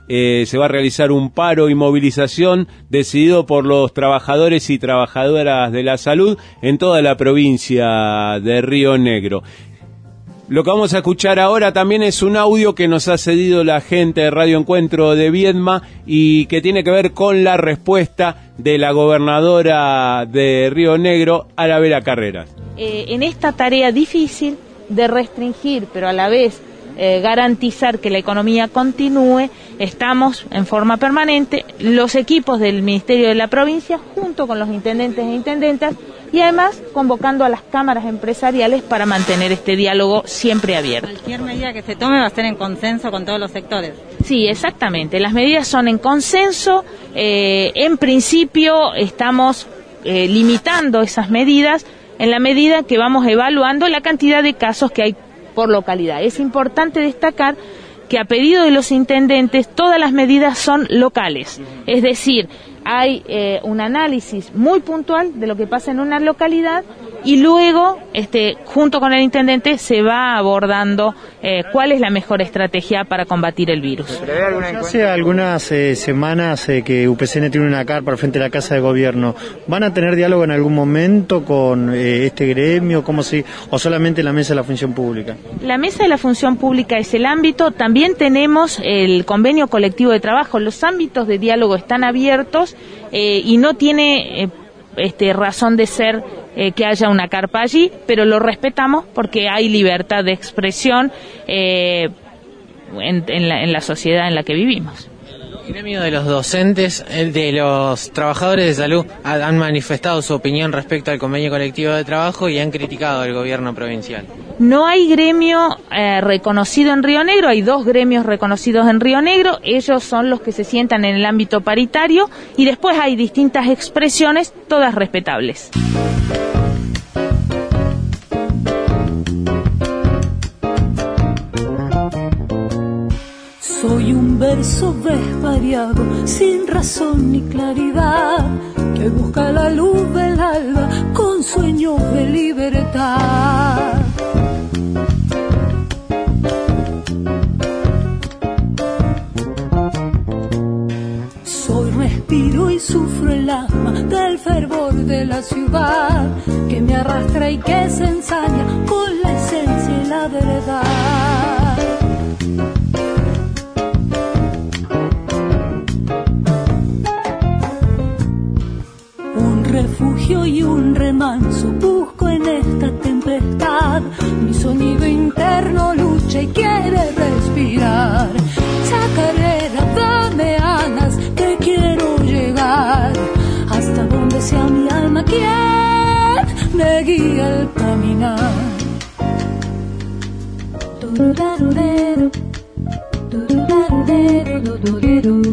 se va a realizar un paro y movilización decidido por los trabajadores y trabajadoras de la salud en toda la provincia de Río Negro. Lo que vamos a escuchar ahora también es un audio que nos ha cedido la gente de Radio Encuentro de Viedma y que tiene que ver con la respuesta de la gobernadora de Río Negro, Arabela Carreras. En esta tarea difícil de restringir, pero a la vez garantizar que la economía continúe, estamos en forma permanente, los equipos del Ministerio de la Provincia, junto con los intendentes e intendentas, y además convocando a las cámaras empresariales para mantener este diálogo siempre abierto. Cualquier medida que se tome va a estar en consenso con todos los sectores. Sí, exactamente. Las medidas son en consenso. En principio estamos limitando esas medidas en la medida que vamos evaluando la cantidad de casos que hay por localidad. Es importante destacar que a pedido de los intendentes todas las medidas son locales, es decir, hay un análisis muy puntual de lo que pasa en una localidad y luego, junto con el intendente, se va abordando cuál es la mejor estrategia para combatir el virus. Hace algunas semanas que UPCN tiene una carpa al frente de la Casa de Gobierno. ¿Van a tener diálogo en algún momento con este gremio? ¿O solamente la Mesa de la Función Pública? La Mesa de la Función Pública es el ámbito. También tenemos el convenio colectivo de trabajo. Los ámbitos de diálogo están abiertos y no tiene razón de ser que haya una carpa allí, pero lo respetamos porque hay libertad de expresión en la sociedad en la que vivimos. El gremio de los docentes, de los trabajadores de salud, han manifestado su opinión respecto al convenio colectivo de trabajo y han criticado al gobierno provincial. No hay gremio reconocido en Río Negro, hay 2 gremios reconocidos en Río Negro, ellos son los que se sientan en el ámbito paritario y después hay distintas expresiones, todas respetables. Soy un verso desvariado, sin razón ni claridad, que busca la luz del alba con sueños de libertad. Soy respiro y sufro el alma del fervor de la ciudad, que me arrastra y que se ensaña con la esencia y la verdad. Refugio y un remanso busco en esta tempestad, mi sonido interno lucha y quiere respirar. Chacarera, dame alas que quiero llegar hasta donde sea mi alma quien me guía al caminar. Tururarurero, tururarurero, tururarurero.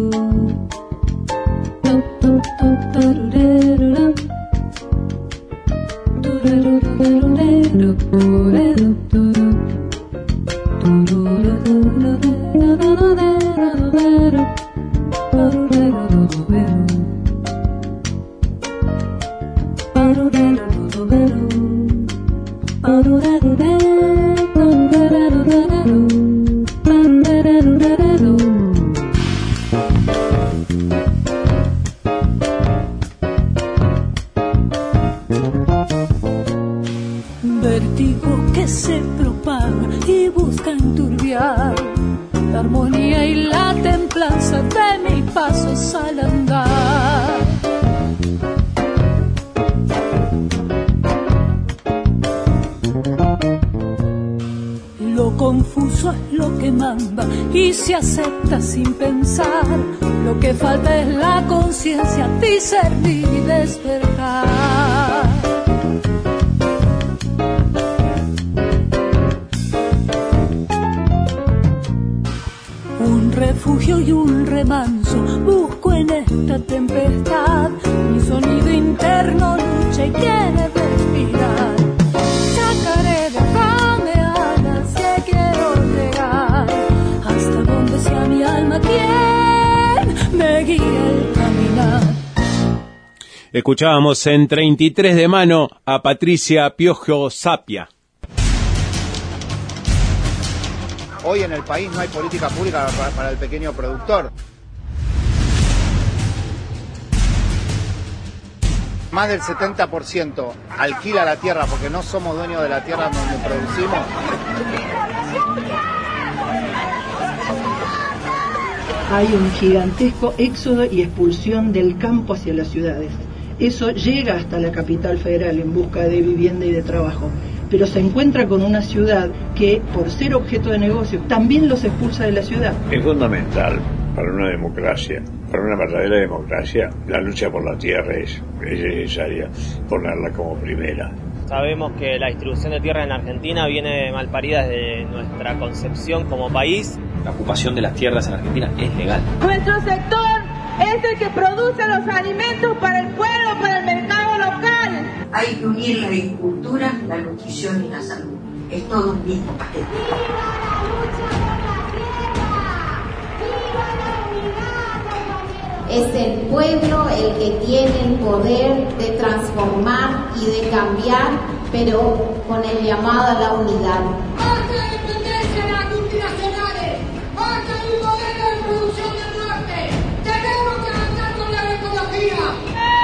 Vértigo que se propaga y busca enturbiar la armonía y la templanza de mis pasos al andar. Lo confuso es lo que manda y se acepta sin pensar. Lo que falta es la conciencia, discernir y despertar. Un refugio y un remanso busco en esta tempestad, mi sonido interno lucha y quiere respirar. Chacarera, dame alas que quiero llegar hasta donde sea mi alma quien me guía el caminar. Escuchábamos en 33 de mano a Patricia Piojo Sapia. Hoy en el país no hay política pública para el pequeño productor. Más del 70% alquila la tierra porque no somos dueños de la tierra donde producimos. Hay un gigantesco éxodo y expulsión del campo hacia las ciudades. Eso llega hasta la capital federal en busca de vivienda y de trabajo, pero se encuentra con una ciudad que, por ser objeto de negocio, también los expulsa de la ciudad. Es fundamental para una democracia, para una verdadera democracia, la lucha por la tierra es necesaria ponerla como primera. Sabemos que la distribución de tierra en Argentina viene malparida desde nuestra concepción como país. La ocupación de las tierras en Argentina es legal. Nuestro sector es el que produce los alimentos para el pueblo, para el mercado local. Hay que unir la agricultura, la nutrición y la salud. Es todo un mismo paquete. Es el pueblo el que tiene el poder de transformar y de cambiar, pero con el llamado a la unidad. ¡Basta de dependencia de las multinacionales! ¡Basta de un modelo de producción del norte! ¡Tenemos que avanzar con la agroecología!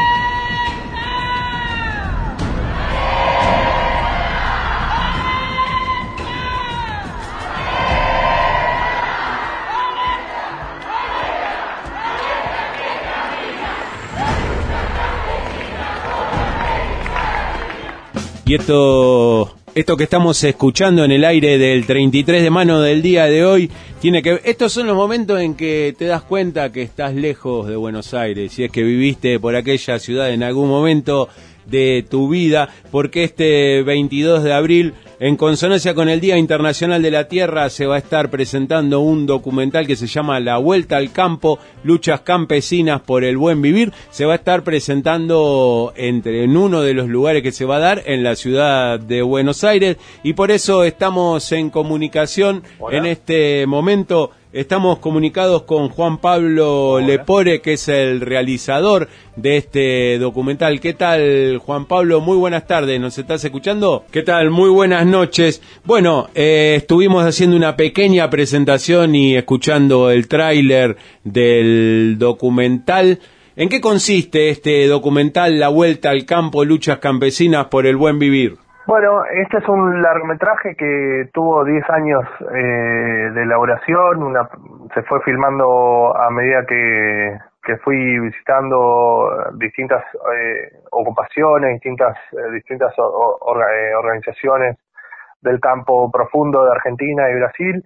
Y esto que estamos escuchando en el aire del 33 de mano del día de hoy, tiene que... Estos son los momentos en que te das cuenta que estás lejos de Buenos Aires, si es que viviste por aquella ciudad en algún momento de tu vida, porque este 22 de abril En consonancia con el Día Internacional de la Tierra se va a estar presentando un documental que se llama La Vuelta al Campo, luchas campesinas por el buen vivir. Se va a estar presentando en uno de los lugares que se va a dar en la ciudad de Buenos Aires, y por eso estamos en comunicación. Hola. En este momento estamos comunicados con Juan Pablo Lepore, que es el realizador de este documental. ¿Qué tal, Juan Pablo? Muy buenas tardes, ¿nos estás escuchando? ¿Qué tal? Muy buenas noches. Bueno, estuvimos haciendo una pequeña presentación y escuchando el tráiler del documental. ¿En qué consiste este documental, La Vuelta al Campo, luchas campesinas por el buen vivir? Bueno, este es un largometraje que tuvo 10 años de elaboración. Se fue filmando a medida que fui visitando distintas ocupaciones, distintas organizaciones del campo profundo de Argentina y Brasil.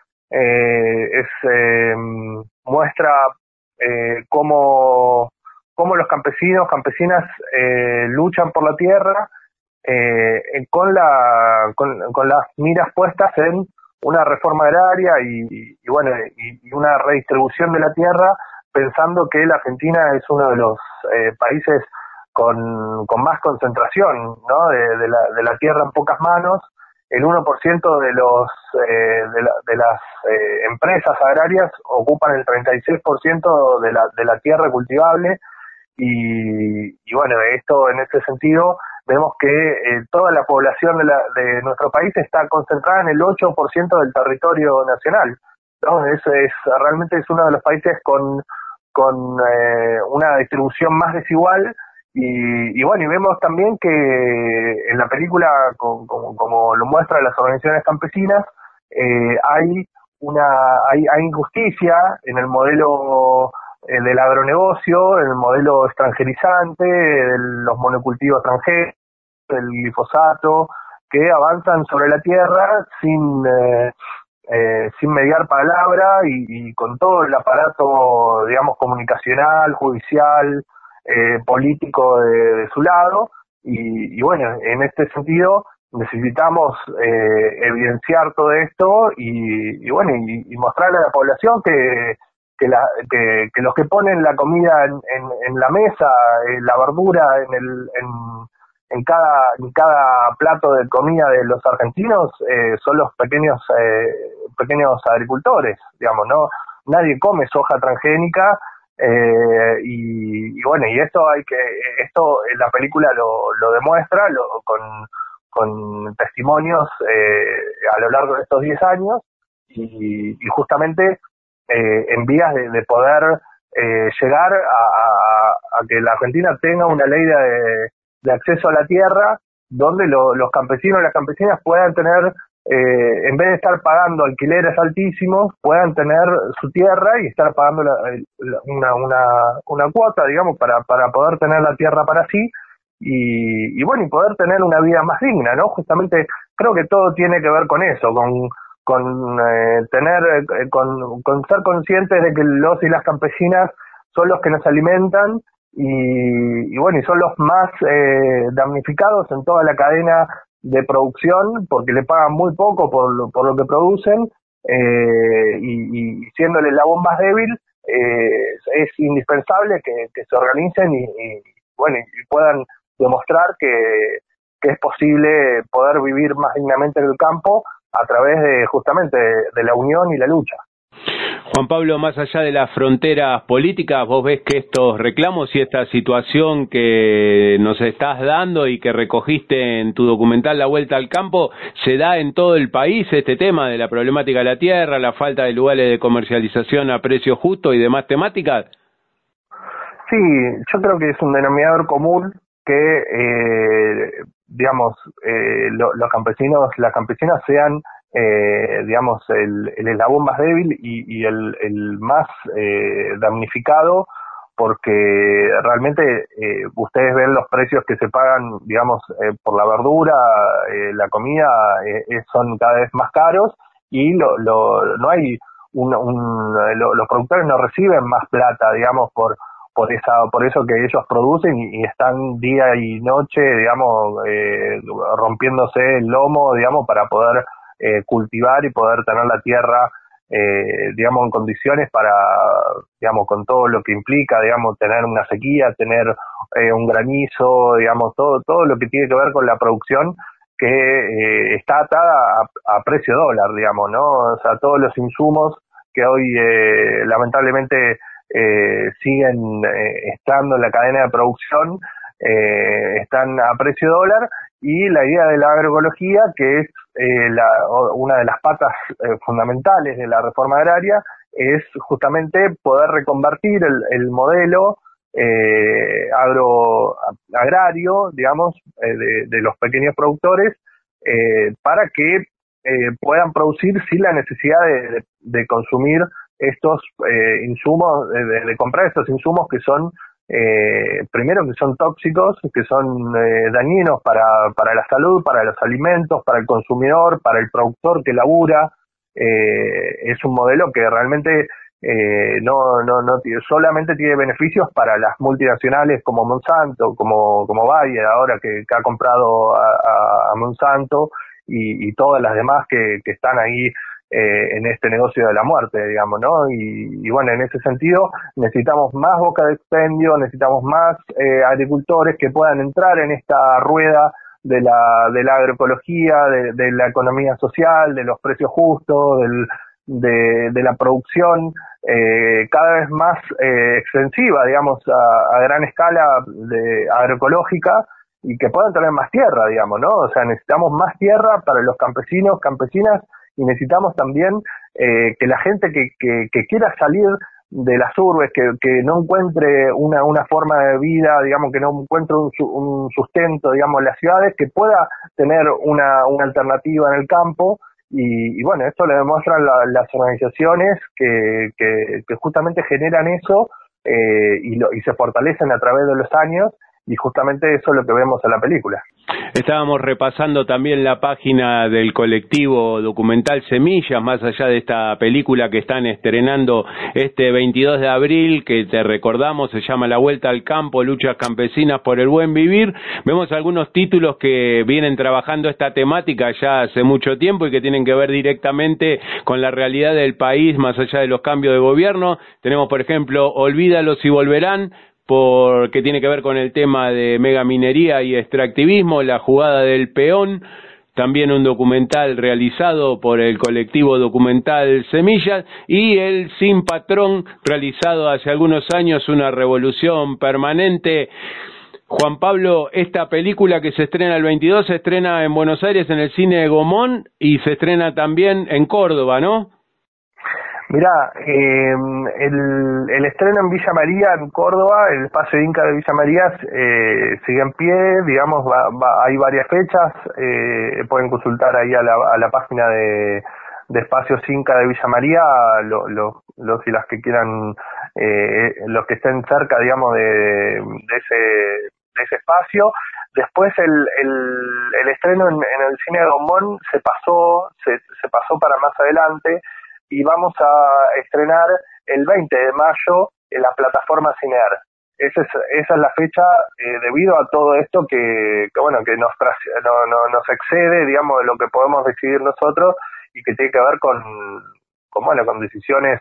Muestra cómo los campesinas luchan por la tierra, con las miras puestas en una reforma agraria y una redistribución de la tierra, pensando que la Argentina es uno de los países con más concentración, ¿no? de la tierra en pocas manos. El 1% de las empresas agrarias ocupan el 36% de la tierra cultivable, y bueno, esto en este sentido vemos que toda la población de nuestro país está concentrada en el 8% del territorio nacional, ¿no? Realmente es uno de los países con una distribución más desigual, y vemos también que en la película, como lo muestran las organizaciones campesinas, hay injusticia en el modelo del agronegocio, el modelo extranjerizante, de los monocultivos extranjeros, el glifosato, que avanzan sobre la tierra sin mediar palabra y con todo el aparato, digamos, comunicacional, judicial, político de su lado, y bueno, en este sentido necesitamos evidenciar todo esto y mostrarle a la población que los que ponen la comida en la mesa, la verdura en cada plato de comida de los argentinos, son los pequeños agricultores, digamos, ¿no? Nadie come soja transgénica, y esto la película lo demuestra con testimonios a lo largo de estos 10 años, y justamente en vías de poder llegar a que la Argentina tenga una ley de acceso a la tierra, donde los campesinos y las campesinas puedan tener, en vez de estar pagando alquileres altísimos, puedan tener su tierra y estar pagando una cuota, digamos, para poder tener la tierra para sí, y poder tener una vida más digna, ¿no? Justamente creo que todo tiene que ver con eso, con ser conscientes de que los y las campesinas son los que nos alimentan, y son los más damnificados en toda la cadena de producción, porque le pagan muy poco por lo que producen, y siéndole el eslabón más débil, es indispensable que se organicen y puedan demostrar que es posible poder vivir más dignamente en el campo a través justamente de la unión y la lucha. Juan Pablo, más allá de las fronteras políticas, vos ves que estos reclamos y esta situación que nos estás dando y que recogiste en tu documental La Vuelta al Campo, ¿se da en todo el país este tema de la problemática de la tierra, la falta de lugares de comercialización a precio justo y demás temáticas? Sí, yo creo que es un denominador común que, los campesinos, las campesinas sean el eslabón más débil y el más damnificado, porque realmente ustedes ven los precios que se pagan, por la verdura, la comida, son cada vez más caros, y no hay los productores no reciben más plata, por por eso que ellos producen y están día y noche, digamos, rompiéndose el lomo, digamos, para poder cultivar y poder tener la tierra, digamos, en condiciones para, digamos, con todo lo que implica, digamos, tener una sequía, tener un granizo, digamos, todo lo que tiene que ver con la producción, que está atada a precio dólar, digamos, ¿no? O sea, todos los insumos que hoy lamentablemente siguen estando en la cadena de producción, están a precio dólar, y la idea de la agroecología, que es una de las patas fundamentales de la reforma agraria, es justamente poder reconvertir el modelo agrario, digamos, de los pequeños productores, para que puedan producir sin la necesidad de consumir estos insumos, de comprar estos insumos que son, primero, que son tóxicos, que son dañinos para la salud, para los alimentos, para el consumidor, para el productor que labura. Es un modelo que realmente no solamente tiene beneficios para las multinacionales como Monsanto, como Bayer ahora que ha comprado a Monsanto, y todas las demás que están ahí en este negocio de la muerte, digamos, ¿no? Y bueno, en ese sentido necesitamos más boca de expendio, necesitamos más agricultores que puedan entrar en esta rueda de la agroecología, de la economía social, de los precios justos, de la producción cada vez más extensiva, digamos, a gran escala de agroecológica, y que puedan tener más tierra, digamos, ¿no? O sea, necesitamos más tierra para los campesinos, campesinas, y necesitamos también que la gente que quiera salir de las urbes, que no encuentre una forma de vida, digamos, que no encuentre un sustento, digamos, en las ciudades, que pueda tener una alternativa en el campo. Y bueno, esto lo demuestran las organizaciones que justamente generan eso, y se fortalecen a través de los años, y justamente eso es lo que vemos en la película. Estábamos repasando también la página del colectivo documental Semillas, más allá de esta película que están estrenando este 22 de abril, que te recordamos, se llama La Vuelta al Campo, luchas campesinas por el buen vivir. Vemos algunos títulos que vienen trabajando esta temática ya hace mucho tiempo y que tienen que ver directamente con la realidad del país, más allá de los cambios de gobierno. Tenemos, por ejemplo, Olvídalos y volverán, porque tiene que ver con el tema de megaminería y extractivismo, La jugada del peón, también un documental realizado por el colectivo documental Semillas, y el Sin Patrón, realizado hace algunos años, una revolución permanente. Juan Pablo, esta película que se estrena el 22 se estrena en Buenos Aires en el cine de Gomón y se estrena también en Córdoba, ¿no? Mirá, el estreno en Villa María, en Córdoba, el espacio Inca de Villa María sigue en pie, digamos, hay varias fechas, pueden consultar ahí a la página de espacios Inca de Villa María, los y las que quieran, los que estén cerca, digamos, de ese espacio. Después el estreno en el cine de Gomón se pasó para más adelante, y vamos a estrenar el 20 de mayo en la plataforma Cinear. Esa es la fecha, debido a todo esto que nos excede, digamos, de lo que podemos decidir nosotros, y que tiene que ver con decisiones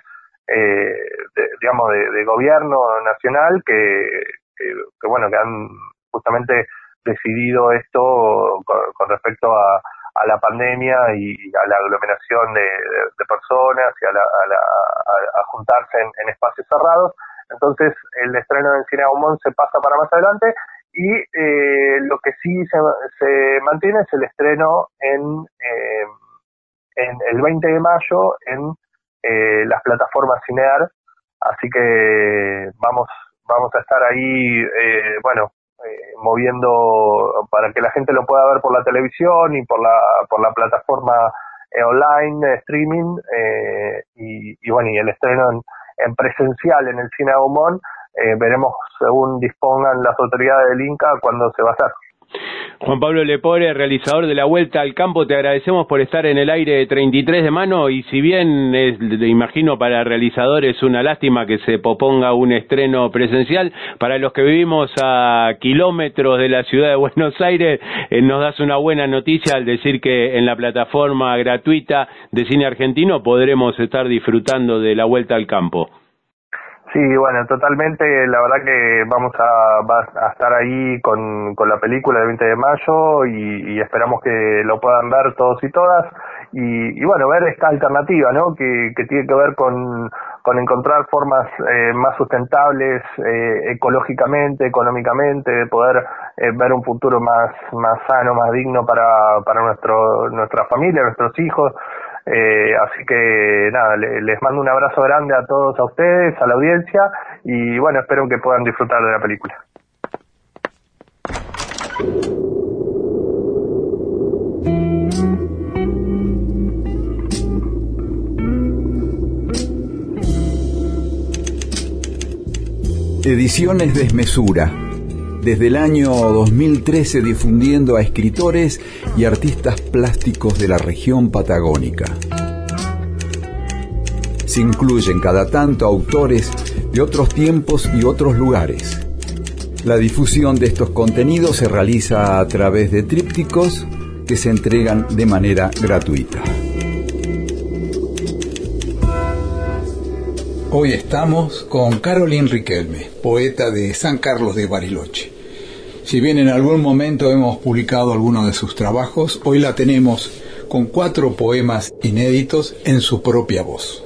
de gobierno nacional que han justamente decidido esto con respecto a la pandemia y a la aglomeración de personas, y a juntarse en espacios cerrados. Entonces el estreno del Cine Gomón se pasa para más adelante, y lo que sí se mantiene es el estreno en el 20 de mayo en las plataformas Cinear. Así que vamos a estar ahí, moviendo para que la gente lo pueda ver por la televisión y por la plataforma online, streaming, y el estreno en presencial en el Cine Gomón, veremos según dispongan las autoridades del Inca cuándo se va a hacer. Juan Pablo Lepore, realizador de La Vuelta al Campo, te agradecemos por estar en el aire 33 de mano, y si bien imagino para el realizador es una lástima que se posponga un estreno presencial, para los que vivimos a kilómetros de la ciudad de Buenos Aires, nos das una buena noticia al decir que en la plataforma gratuita de Cine Argentino podremos estar disfrutando de La Vuelta al Campo. Sí, bueno, totalmente, la verdad que vamos a estar ahí con la película del 20 de mayo y esperamos que lo puedan ver todos y todas y bueno, ver esta alternativa, ¿no? Que tiene que ver con encontrar formas más sustentables ecológicamente, económicamente, de poder ver un futuro más sano, más digno para nuestra familia, nuestros hijos. Así que nada, les mando un abrazo grande a todos, a ustedes, a la audiencia, y bueno, espero que puedan disfrutar de la película. Ediciones Desmesura. Desde el año 2013 difundiendo a escritores y artistas plásticos de la región patagónica. Se incluyen cada tanto autores de otros tiempos y otros lugares. La difusión de estos contenidos se realiza a través de trípticos que se entregan de manera gratuita. Hoy estamos con Carolyn Riquelme, poeta de San Carlos de Bariloche. Si bien en algún momento hemos publicado algunos de sus trabajos, hoy la tenemos con 4 poemas inéditos en su propia voz.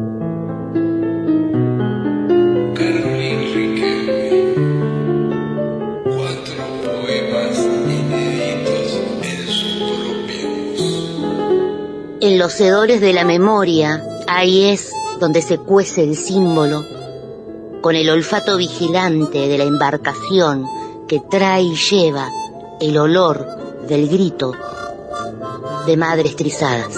Carolyn Riquelme, 4 poemas inéditos en su propia voz. En los hedores de la memoria, ahí es donde se cuece el símbolo, con el olfato vigilante de la embarcación que trae y lleva el olor del grito de madres trizadas.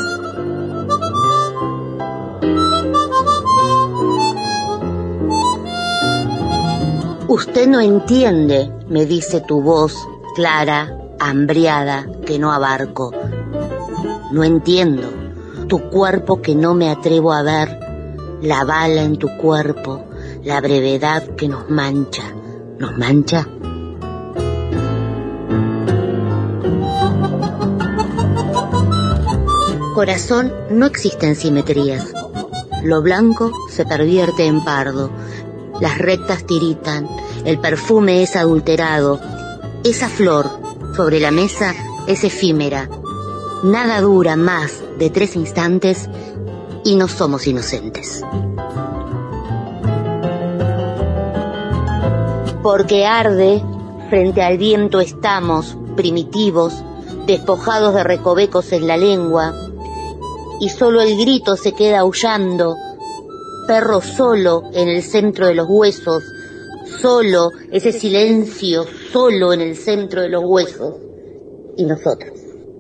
Usted no entiende, me dice tu voz clara, hambriada, que no abarco. No entiendo, tu cuerpo que no me atrevo a ver, la bala en tu cuerpo, la brevedad que nos mancha. ¿Nos mancha? Corazón, no existen simetrías. Lo blanco se pervierte en pardo, las rectas tiritan, el perfume es adulterado. Esa flor sobre la mesa es efímera. Nada dura más de 3 instantes y no somos inocentes. Porque arde, frente al viento estamos, primitivos, despojados de recovecos en la lengua, y solo el grito se queda aullando, perro solo en el centro de los huesos, solo ese silencio, solo en el centro de los huesos, y nosotros.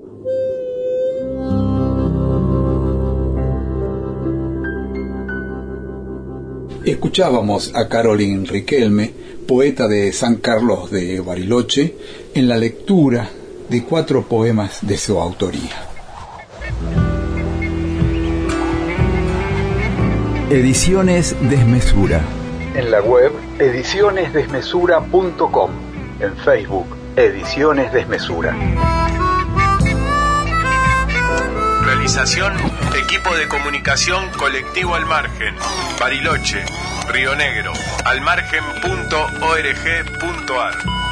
Escuchábamos a Carolyn Riquelme, poeta de San Carlos de Bariloche, en la lectura de 4 poemas de su autoría. Ediciones Desmesura. En la web edicionesdesmesura.com. En Facebook, Ediciones Desmesura. Realización, equipo de comunicación Colectivo Al Margen, Bariloche, Río Negro, almargen.org.ar.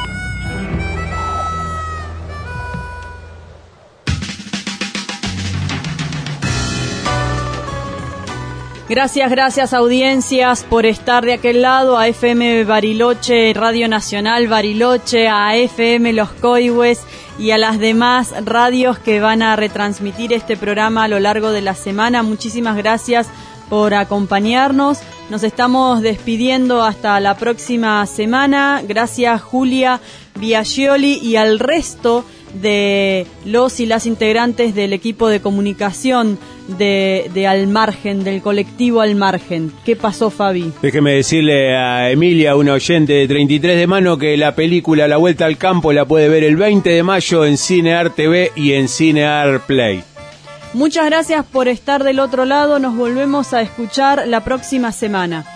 Gracias audiencias por estar de aquel lado, a FM Bariloche, Radio Nacional Bariloche, a FM Los Coihues y a las demás radios que van a retransmitir este programa a lo largo de la semana. Muchísimas gracias por acompañarnos. Nos estamos despidiendo hasta la próxima semana. Gracias Julia Biagioli y al resto de los y las integrantes del equipo de comunicación de Al Margen, del colectivo Al Margen. ¿Qué pasó, Fabi? Déjeme decirle a Emilia, una oyente de 33 de mano, que la película La Vuelta al Campo la puede ver el 20 de mayo en Cinear TV y en Cinear Play. Muchas gracias por estar del otro lado. Nos volvemos a escuchar la próxima semana.